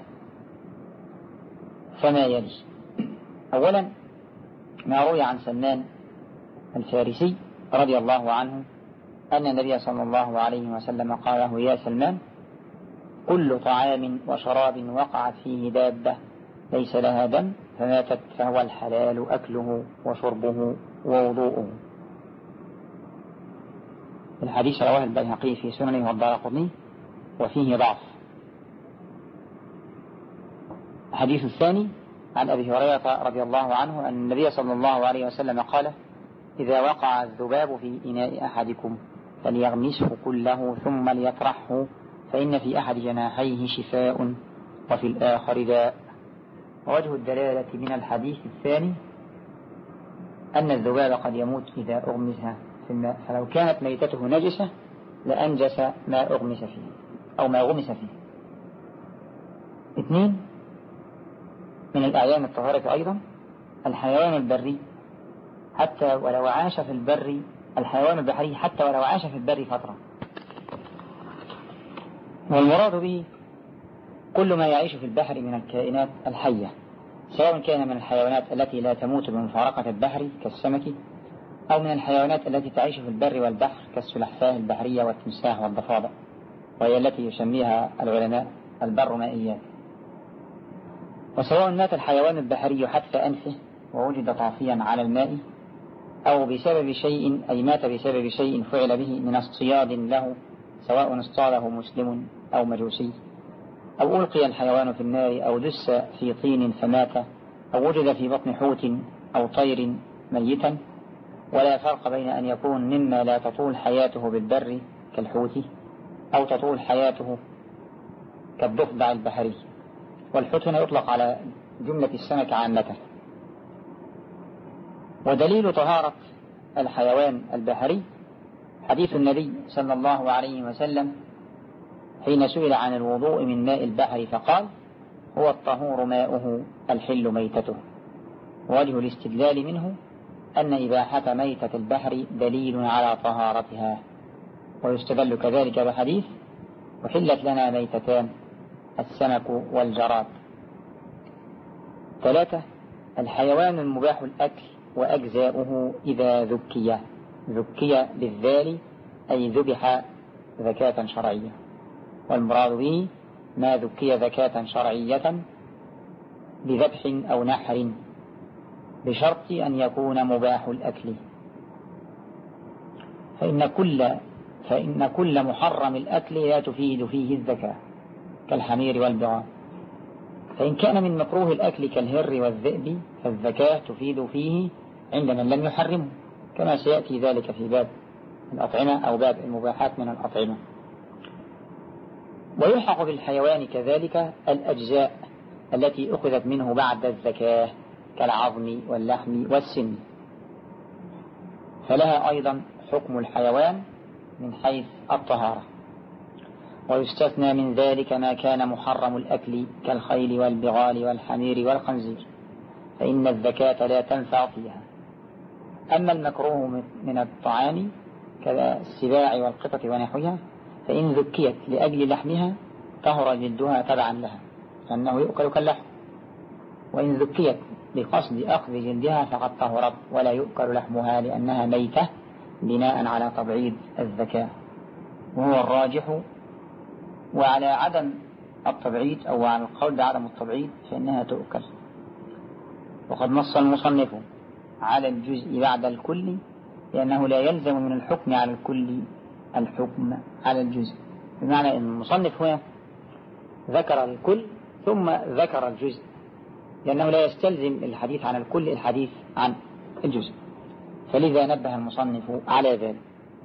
فما يلي: أولا ما روي عن سلمان الفارسي رضي الله عنه أن النبي صلى الله عليه وسلم قال له: يا سلمان، كل طعام وشراب وقعت فيه دابة ليس لها دم فماتت فهو الحلال أكله وشربه ووضوءه. الحديث رواه البيهقي في سننه والدارقطني وفيه ضعف. الحديث الثاني عن أبي هريرة رضي الله عنه أن النبي صلى الله عليه وسلم قال: إذا وقع الذباب في إناء أحدكم فليغمسه كله ثم ليطرحه، فإن في أحد جناحيه شفاء وفي الآخر داء. ووجه الدلالة من الحديث الثاني أن الذباب قد يموت إذا أغمس في الماء، فلو كانت ميتته نجسة لأنجس ما أغمس فيه أو ما غمس فيه. 2 من الأعيان الطهارة أيضا الحيوان البري حتى ولو عاش في البر، الحيوان البحري حتى ولو عاش في البر فترة. والمراد به كل ما يعيش في البحر من الكائنات الحية، سواء كان من الحيوانات التي لا تموت بمفارقة البحر كالسمك، أو من الحيوانات التي تعيش في البر والبحر كالسلحفاة البحرية والتمساح والضفادع، وهي التي يسميها العلماء البرمائيات. وسواء مات الحيوان البحري حتف أنفه ووجد طافيا على الماء، أو بسبب شيء أي مات بسبب شيء فعل به من اصطياد له، سواء اصطاده مسلم أو مجوسي، أو ألقي الحيوان في النار، أو دس في طين فمات، أو وجد في بطن حوت أو طير ميتا، ولا فرق بين أن يكون مما لا تطول حياته بالبر كالحوت، أو تطول حياته كالضفدع البحري. والحوت هنا يطلق على جملة السمك عامة. ودليل طهارة الحيوان البحري حديث النبي صلى الله عليه وسلم حين سئل عن الوضوء من ماء البحر فقال: هو الطهور ماؤه الحل ميتته. ووجه الاستدلال منه أن إباحة ميتة البحر دليل على طهارتها. ويستدل كذلك بحديث: وحلت لنا ميتتان السمك والجراد. 3 الحيوان المباح الأكل وأجزاؤه إذا ذكي بالذال أي ذبح ذكاة شرعية. والمراد به ما ذكي ذكاة شرعية بذبح أو نحر بشرط أن يكون مباح الأكل، فإن كل محرم الأكل لا تفيد فيه الذكاة كالحمير والبغال. فإن كان من مكروه الأكل كالهر والذئب فالذكاة تفيد فيه عند من لم يحرمه، كما سيأتي ذلك في باب الأطعمة أو باب المباحات من الأطعمة. ويلحق بالحيوان كذلك الأجزاء التي أخذت منه بعد الذكاة كالعظم واللحم والسن، فلها أيضا حكم الحيوان من حيث الطهارة. ويستثنى من ذلك ما كان محرم الأكل كالخيل والبغال والحمير والخنزير، فإن الذكاة لا تنفع فيها. أما المكروه من الطعام كالسباع والقطة ونحوها فإن ذكيت لأجل لحمها طهر جلدها تبعا لها لأنه يؤكل كاللحم، وإن ذكيت بقصد أخذ جلدها فقد طهرت ولا يؤكل لحمها لأنها ميتة بناء على تبعيد الذكاة، وهو الراجح. وعلى عدم التبعيد أو على القول بعدم التبعيد فإنها تؤكل. وقد نص المصنف على الجزء بعد الكل لأنه لا يلزم من الحكم على الكل الحكم على الجزء، بمعنى أن المصنف هنا ذكر الكل ثم ذكر الجزء، لأنه لا يستلزم الحديث عن الكل الحديث عن الجزء، فلذا نبه المصنف على ذلك.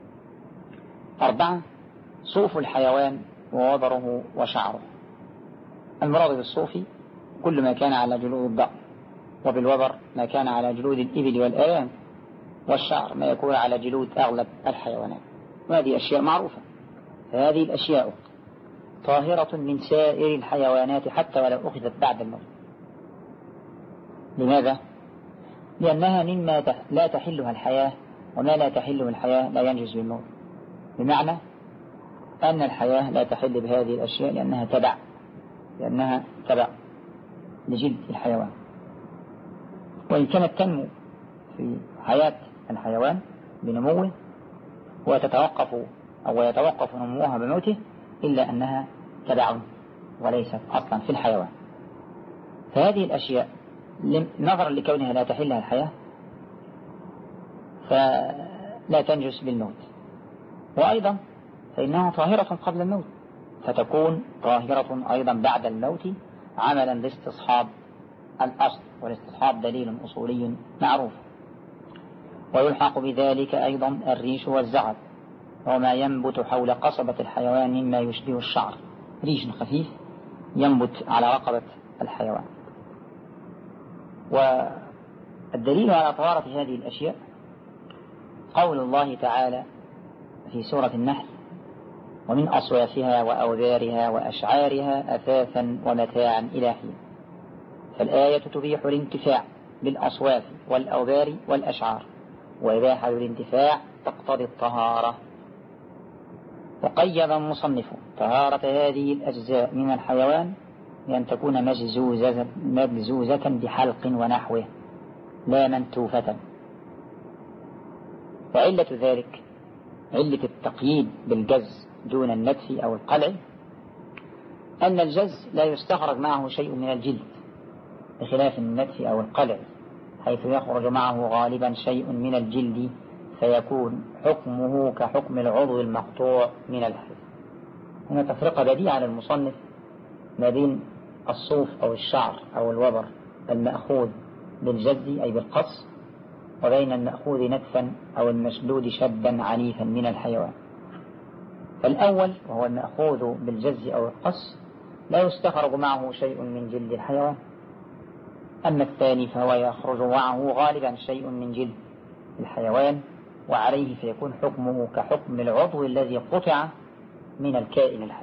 4 صوف الحيوان ووبره وشعره. المراد بالصوف كل ما كان على جلود الضأن، وبالوبر ما كان على جلود الإبل والآيان، والشعر ما يكون على جلود أغلب الحيوانات. وهذه أشياء معروفة، هذه الأشياء طاهرة من سائر الحيوانات حتى ولو أخذت بعد الموت. لماذا؟ لأنها مما لا تحلها الحياة، وما لا تحله الحياة لا ينجز بالموت، بمعنى أن الحياة لا تحل بهذه الأشياء لأنها تبع لجلد الحيوان. وإن كانت تنمو في حياة الحيوان بنموه ويتوقف نموها بموته، إلا أنها تبع وليست أصلا في الحيوان. فهذه الأشياء نظرا لكونها لا تحلها الحياة فلا تنجس بالموت، وأيضا فإنها طاهرة قبل الموت فتكون طاهرة أيضا بعد الموت عملا لاستصحاب الأصل، والاستصحاب دليل أصولي معروف. ويلحق بذلك أيضا الريش والزغب، وما ينبت حول قصبة الحيوان مما يشبه الشعر، ريش خفيف ينبت على رقبة الحيوان. والدليل على طهارة هذه الأشياء قول الله تعالى في سورة النحل: ومن أصوافها وأوبارها وأشعارها أثاثا ومتاعا إلى حين. فالآية تبيح الانتفاع بالأصواف والأوبار والأشعار، وإباحة الانتفاع تقتضي الطهارة. وقيد المصنف طهارة هذه الأجزاء من الحيوان بأن تكون مجزوزة بحلق ونحوه لا منتوفة. وعلة ذلك، علة التقييد بالجز دون النتف أو القلع، أن الجز لا يستخرج معه شيء من الجلد، بخلاف النتف أو القلع حيث يخرج معه غالبا شيء من الجلد، فيكون حكمه كحكم العضو المقطوع من الحي. هنا تفرقة بديعة للمصنف ما بين الصوف أو الشعر أو الوبر المأخوذ بالجز أي بالقص، وبين المأخوذ نتفا أو المشدود شدا عنيفا من الحيوان. فالأول وهو المأخوذ بالجز أو القص لا يستخرج معه شيء من جلد الحيوان، أما الثاني فهو يخرج معه غالبا شيء من جلد الحيوان، وعليه فيكون حكمه كحكم العضو الذي قطع من الكائن الحي.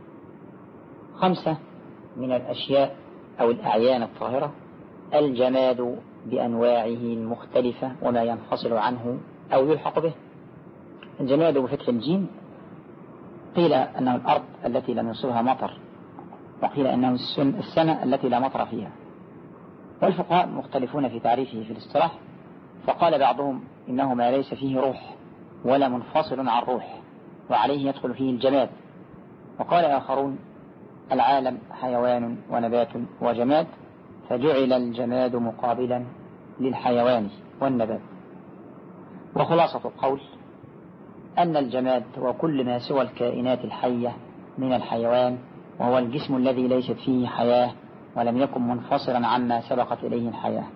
5 من الأشياء أو الأعيان الطاهرة الجماد بأنواعه المختلفة وما ينفصل عنه أو يلحق به. الجماد بفتح الجيم قيل أنه الأرض التي لم يصبها مطر، وقيل أنه السنة التي لا مطر فيها، والفقهاء مختلفون في تعريفه في الاصطلاح، فقال بعضهم إنه ما ليس فيه روح ولا منفصل عن روح، وعليه يدخل فيه الجماد. وقال آخرون العالم حيوان ونبات وجماد، فجعل الجماد مقابلا للحيوان والنبات. وخلاصة القول أن الجماد هو كل ما سوى الكائنات الحية من الحيوان، وهو الجسم الذي ليست فيه حياة ولم يكن منفصلا عما سبقت إليه الحياة.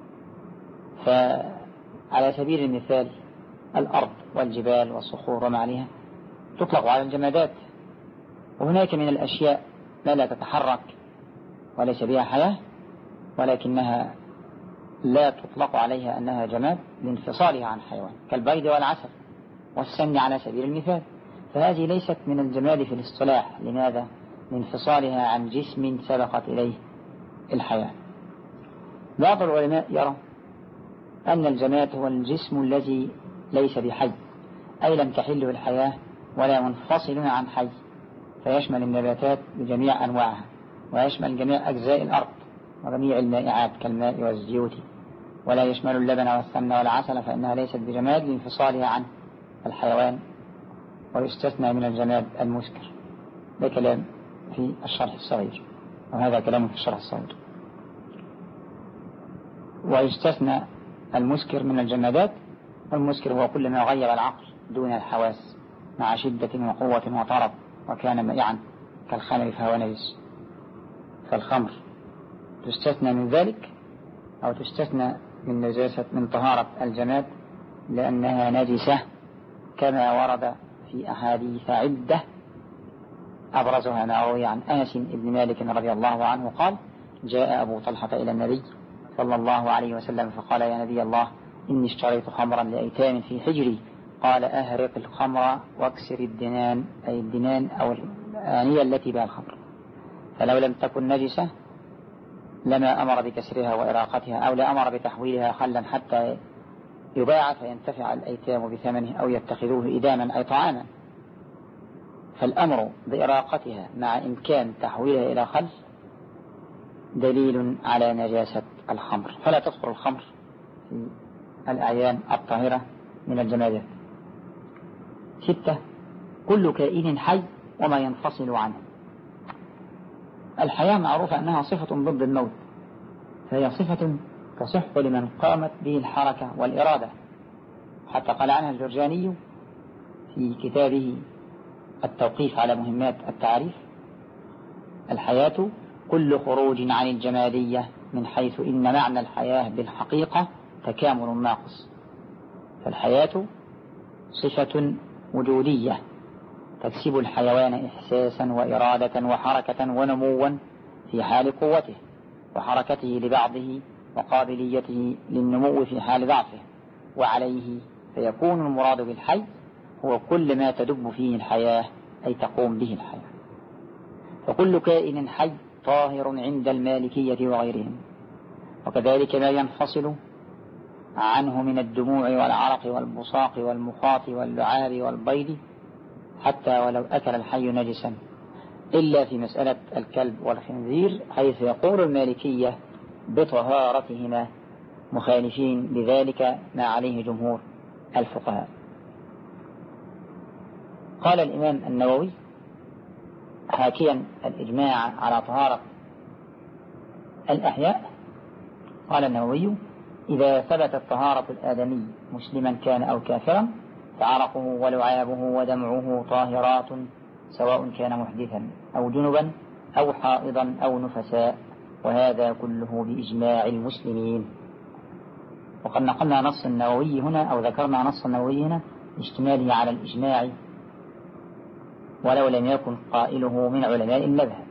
فعلى سبيل المثال الأرض والجبال والصخور وما عليها تطلق على الجمادات، وهناك من الأشياء ما لا تتحرك وليس بها حياة، ولكنها لا تطلق عليها أنها جماد لانفصالها عن حيوان، كالبيض والعسل والسمن على سبيل المثال، فهذه ليست من الجماد في الاصطلاح. لماذا؟ لانفصالها عن جسم سبقت إليه الحياة. بعض العلماء يرى أن الجماد هو الجسم الذي ليس بحي، أي لم تحله الحياة ولا منفصل عن حي، فيشمل النباتات بجميع أنواعها، ويشمل جميع أجزاء الأرض وجميع المائعات كالماء والزيوت، ولا يشمل اللبن والسمن والعسل، فإنها ليست بجماد لانفصالها عن الحيوان. ويستثنى من الجماد المسكر، ده كلام في الشرح الصغير، وهذا كلام في الشرح الصغير. ويستثنى المسكر من الجمادات، والمسكر هو كل ما غير العقل دون الحواس مع شدة وقوة وطرب وكان مائعا كالخمر فهو نجس. فالخمر تستثنى من ذلك، أو تستثنى من نجاسة من طهارة الجماد لأنها نجسة، كما ورد في أحاديث عدة أبرزها ما روي عن أنس بن مالك رضي الله عنه قال: جاء أبو طلحة إلى النبي صلى الله عليه وسلم فقال: يا نبي الله، إني اشتريت خمرا لأيتام في حجري. قال: أهرق الخمر واكسر الدنان، أي الدنان أو الآنية التي بها الخمر، فلو لم تكن نجسة لما أمر بكسرها وإراقتها، أو لأمر بتحويلها خلا حتى يباع فينتفع الأيتام بثمنه أو يتخذوه إداما أي طعاما. فالأمر بإراقتها مع إمكان تحويلها إلى خل دليل على نجاسة الخمر، فلا تدخل الخمر في الأعيان الطاهرة من الجمادات. 6 كل كائن حي وما ينفصل عنه. الحياة معروفة أنها صفة ضد الموت، فهي صفة تصح لمن قامت به الحركة والإرادة، حتى قال عنها الجرجاني في كتابه التوقيف على مهمات التعريف: الحياة كل خروج عن الجمادية من حيث إن معنى الحياة بالحقيقة تكامل ناقص، فالحياة صفة وجودية تكسب الحيوان إحساسا وإرادة وحركة ونموا في حال قوته وحركته لبعضه وقابليته للنمو في حال ضعفه، وعليه فيكون المراد بالحي هو كل ما تدب فيه الحياة أي تقوم به الحياة. فكل كائن حي طاهر عند المالكية وغيرهم، وكذلك ما ينفصل عنه من الدموع والعرق والبصاق والمخاط واللعاب والبيض حتى ولو أكل الحي نجسا، إلا في مسألة الكلب والخنزير حيث يقول المالكية بطهارتهما مخالفين لذلك ما عليه جمهور الفقهاء. قال الإمام النووي حاكيا الإجماع على طهارة الأحياء، قال النووي: إذا ثبتت طهارة الآدمي مسلما كان أو كافرا فعرقه ولعابه ودمعه طاهرات سواء كان محدثا أو جنبا أو حائضا أو نفساء، وهذا كله بإجماع المسلمين. وقد نقلنا نص النووي هنا أو ذكرنا نص النووي هنا اشتماله على الإجماع ولو لم يكن قائله من علماء المذهب.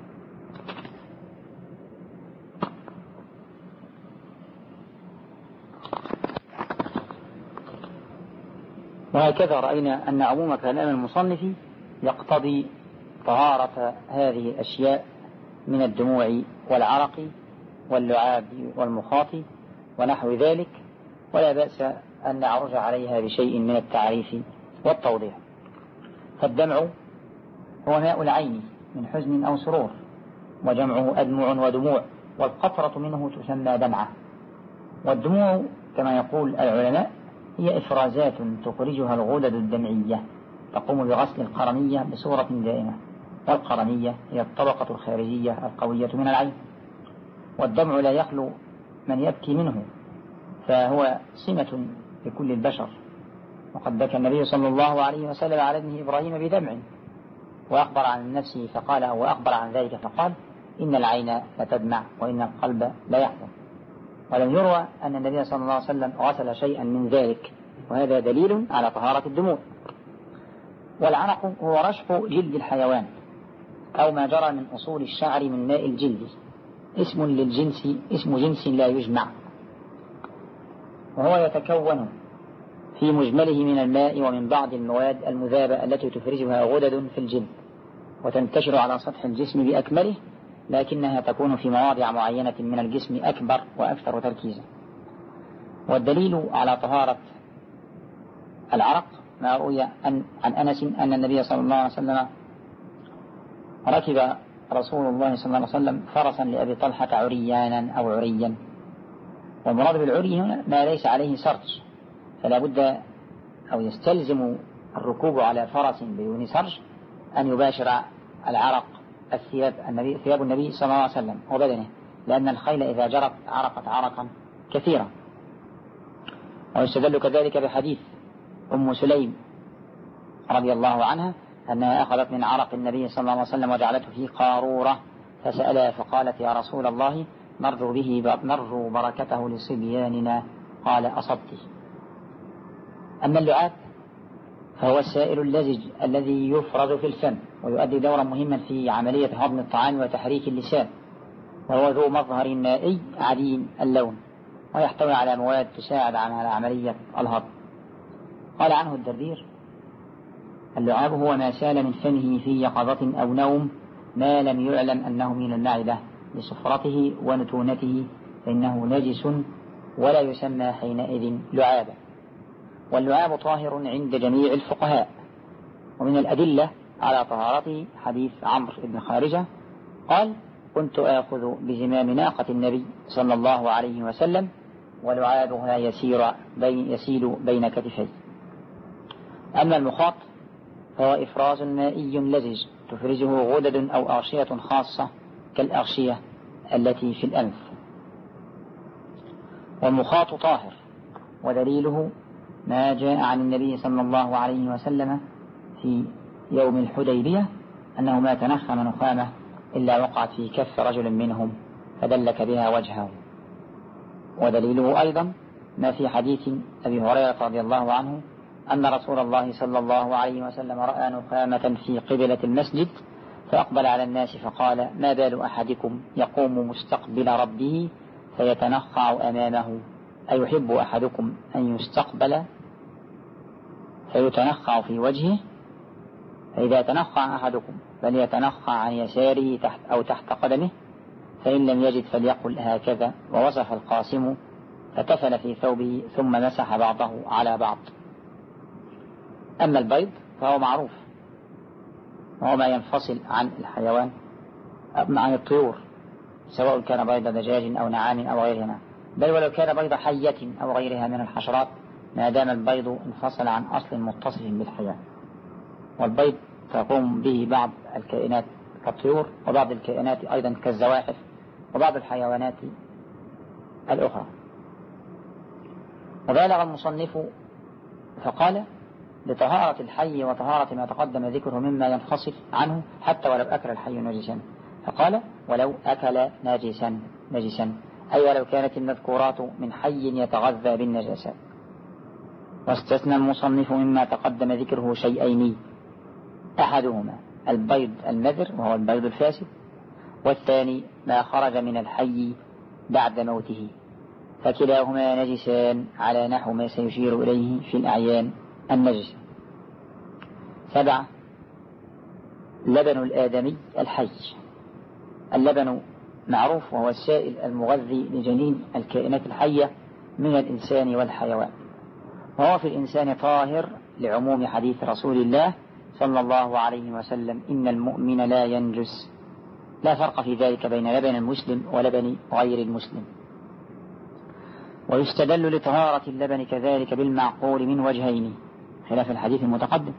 وهكذا رأينا أن عموم كلام المصنف يقتضي طهارة هذه الأشياء من الدموع والعرق واللعاب والمخاط ونحو ذلك، ولا بأس أن نعرج عليها بشيء من التعريف والتوضيح. فالدمع هو ماء العين من حزن أو سرور، وجمعه أدمع ودموع، والقطرة منه تسمى دمعة. والدموع كما يقول العلماء هي إفرازات تخرجها الغدد الدمعية تقوم بغسل القرنية بصورة دائمة، والقرنية هي الطبقة الخارجية القوية من العين. والدمع لا يخلو من يبكي منه، فهو سمة لكل البشر، وقد بكى النبي صلى الله عليه وسلم على ابنه إبراهيم بدمع، وأخبر عن نفسه فقال وأخبر عن ذلك فقال: إن العين لتدمع وإن القلب لا يحزن. ولم يروى أن النبي صلى الله عليه وسلم غسل شيئا من ذلك، وهذا دليل على طهارة الدموع. والعرق هو رشح جلد الحيوان أو ما جرى من أصول الشعر من ماء الجلد، اسم للجنس، اسم جنس لا يجمع، وهو يتكون في مجمله من الماء ومن بعض المواد المذابة التي تفرزها غدد في الجلد، وتنتشر على سطح الجسم بأكمله، لكنها تكون في مواضع معينة من الجسم أكبر وأكثر تركيزا. والدليل على طهارة العرق ما روي عن أنس أن النبي صلى الله عليه وسلم ركب رسول الله صلى الله عليه وسلم فرسا لأبي طلحة عريانا أو عريا، والمراد بالعري هنا ما ليس عليه سرج، فلا بد أو يستلزم الركوب على فرس بدون سرج أن يباشر العرق ثياب النبي صلى الله عليه وسلم وبدنه، لأن الخيل إذا جرت عرقت عرقا كثيرا. ويستدل كذلك بحديث أم سليم رضي الله عنها أنها أخذت من عرق النبي صلى الله عليه وسلم وجعلته في قارورة، فسألها فقالت: يا رسول الله نرجو بركته لصبياننا، قال: أصبت. أما اللعاب فهو السائل اللزج الذي يفرز في الفم ويؤدي دورا مهما في عملية هضم الطعام وتحريك اللسان، وهو ذو مظهر مائي عديم اللون، ويحتوي على مواد تساعد على عملية الهضم. قال عنه الدردير: اللعاب هو ما سال من فمه في يقظة أو نوم ما لم يعلم أنه من المعدة لصفرته ونتونته، فإنه نجس ولا يسمى حينئذ لعابا. واللعاب طاهر عند جميع الفقهاء. ومن الأدلة على طهارته حديث عمرو بن خارجة قال: كنت آخذ بزمام ناقة النبي صلى الله عليه وسلم ولعابها يسيل بين كتفي. أما المخاط فهو إفراز مائي لزج تفرزه غدد أو أغشية خاصة كالأغشية التي في الأنف. والمخاط طاهر، ودليله ما جاء عن النبي صلى الله عليه وسلم في يوم الحديبية أنه ما تنخم نخامة إلا وقعت في كف رجل منهم فدلك بها وجهه، ودليله أيضا ما في حديث أبي هريرة رضي الله عنه أن رسول الله صلى الله عليه وسلم رأى نخامة في قبلة المسجد فأقبل على الناس فقال: ما بال أحدكم يقوم مستقبل ربه فيتنخع أمامه، أيحب أحدكم أن يستقبل فيتنخع في وجهه؟ فإذا تنخع أحدكم فليتنخع عن يساره تحت قدمه، فإن لم يجد فليقل هكذا. ووصف القاسم فتفل في ثوبه ثم مسح بعضه على بعض. أما البيض فهو معروف، وهو ما ينفصل عن الحيوان عن الطيور، سواء كان بيض دجاج أو نعام أو غيرهما، بل ولو كان بيض حية أو غيرها من الحشرات، ما دام البيض انفصل عن أصل متصف بالحياة. والبيض تقوم به بعض الكائنات كالطيور، وبعض الكائنات أيضا كالزواحف، وبعض الحيوانات الأخرى. وبالغ المصنف فقال: لطهارة الحي وطهارة ما تقدم ذكره مما ينفصل عنه حتى ولو أكل الحي نجسا، فقال: ولو أكل نجسا أي ولو كانت المذكورات من حي يتغذى بالنجاسات. واستثنى المصنف مما تقدم ذكره شيئين: أحدهما البيض النذر وهو البيض الفاسد، والثاني ما خرج من الحي بعد موته، فكلاهما نجسان على نحو ما سيشير إليه في الأعيان النجسة. 7. لبن الآدمي الحي. اللبن معروف وهو السائل المغذي لجميع الكائنات الحية من الإنسان والحيوان، وهو في الإنسان طاهر لعموم حديث رسول الله صلى الله عليه وسلم: إن المؤمن لا ينجس. لا فرق في ذلك بين لبن المسلم ولبن غير المسلم. ويستدل لطهارة اللبن كذلك بالمعقول من وجهين خلاف الحديث المتقدم.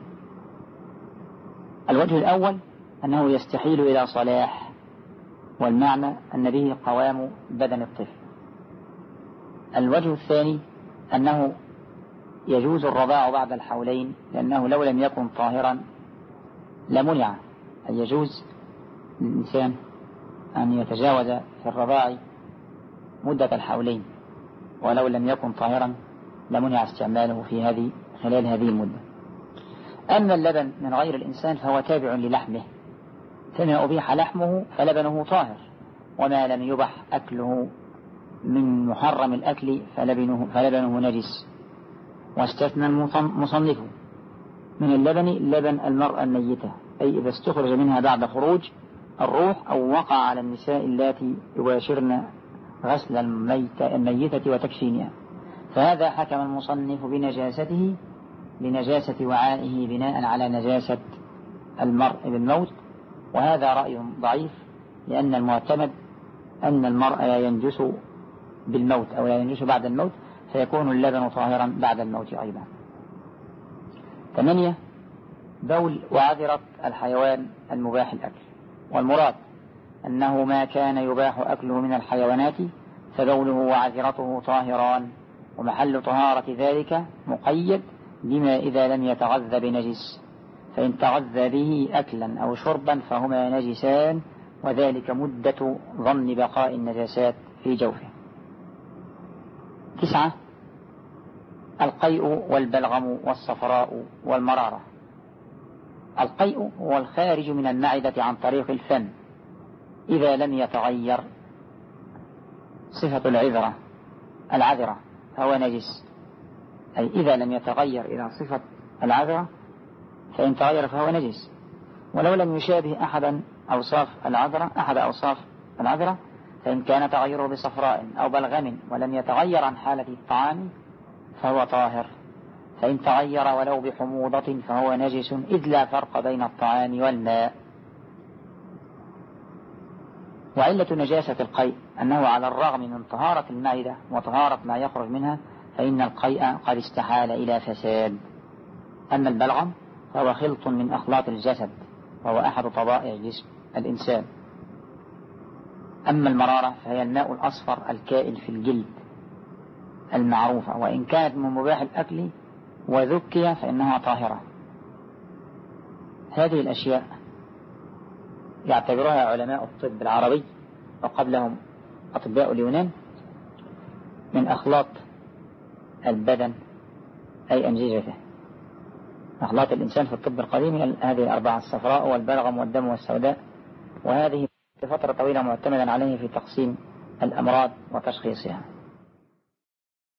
الوجه الأول أنه يستحيل إلى صلاح، والمعنى أن به قوام بدن الطفل. الوجه الثاني أنه يجوز الرضاع بعد الحولين، لأنه لو لم يكن طاهرا لمنع، أي يجوز للإنسان أن يتجاوز في الرضاع مدة الحولين، ولو لم يكن طاهرا لمنع استعماله خلال هذه المدة. أما اللبن من غير الإنسان فهو تابع للحمه، فما أبيح لحمه فلبنه طاهر، وما لم يبح أكله من محرم الأكل فلبنه نجس. واستثنى المصنف من اللبن لبن المرأة الميتة، أي إذا استخرج منها بعد خروج الروح أو وقع على النساء اللاتي يباشرن غسل الميتة وتكفينها، فهذا حكم المصنف بنجاسته لنجاسة وعائه بناء على نجاسة المرء بالموت، وهذا رأي ضعيف، لأن المعتمد أن المرء لا ينجس بالموت أو لا ينجس بعد الموت، فيكون اللبن طاهرا بعد الموت أيضا. 8. بول وعذرة الحيوان المباح الأكل. والمراد أنه ما كان يباح أكله من الحيوانات فبوله وعذرته طاهران، ومحل طهارة ذلك مقيد بما إذا لم يتغذى بنجس، فإن تغذى به أكلا أو شربا فهما نجسان، وذلك مدة ظن بقاء النجاسات في جوفه. 9. القيء والبلغم والصفراء والمرارة. القيء هو الخارج من المعدة عن طريق الفم إذا لم يتغير صفة العذرة فهو نجس، أي إذا لم يتغير إلى صفة العذرة فإن تغير فهو نجس، ولو لم يشابه أحد أوصاف العذرة فإن كان تغيره بصفراء أو بلغم ولم يتغير عن حالة الطعام فهو طاهر، فإن تغير ولو بحموضة فهو نجس، إذ لا فرق بين الطعام والماء. وعلة نجاسة القيء أنه على الرغم من طهارة المعدة وطهارة ما يخرج منها فإن القيء قد استحال إلى فساد. أما البلغم فهو خلط من أخلاط الجسد، وهو أحد طبائع جسم الإنسان. أما المرارة فهي الماء الأصفر الكائن في الجلد المعروفة، وإن كانت من مباح الأكل وذكي فإنها طاهرة. هذه الأشياء يعتبرها علماء الطب العربي وقبلهم أطباء اليونان من أخلاط البدن أي أمزجته. أخلاط الإنسان في الطب القديم هذه الأربعة: الصفراء والبلغم والدم والسوداء، وهذه لفترة طويلة معتمدا عليه في تقسيم الأمراض وتشخيصها.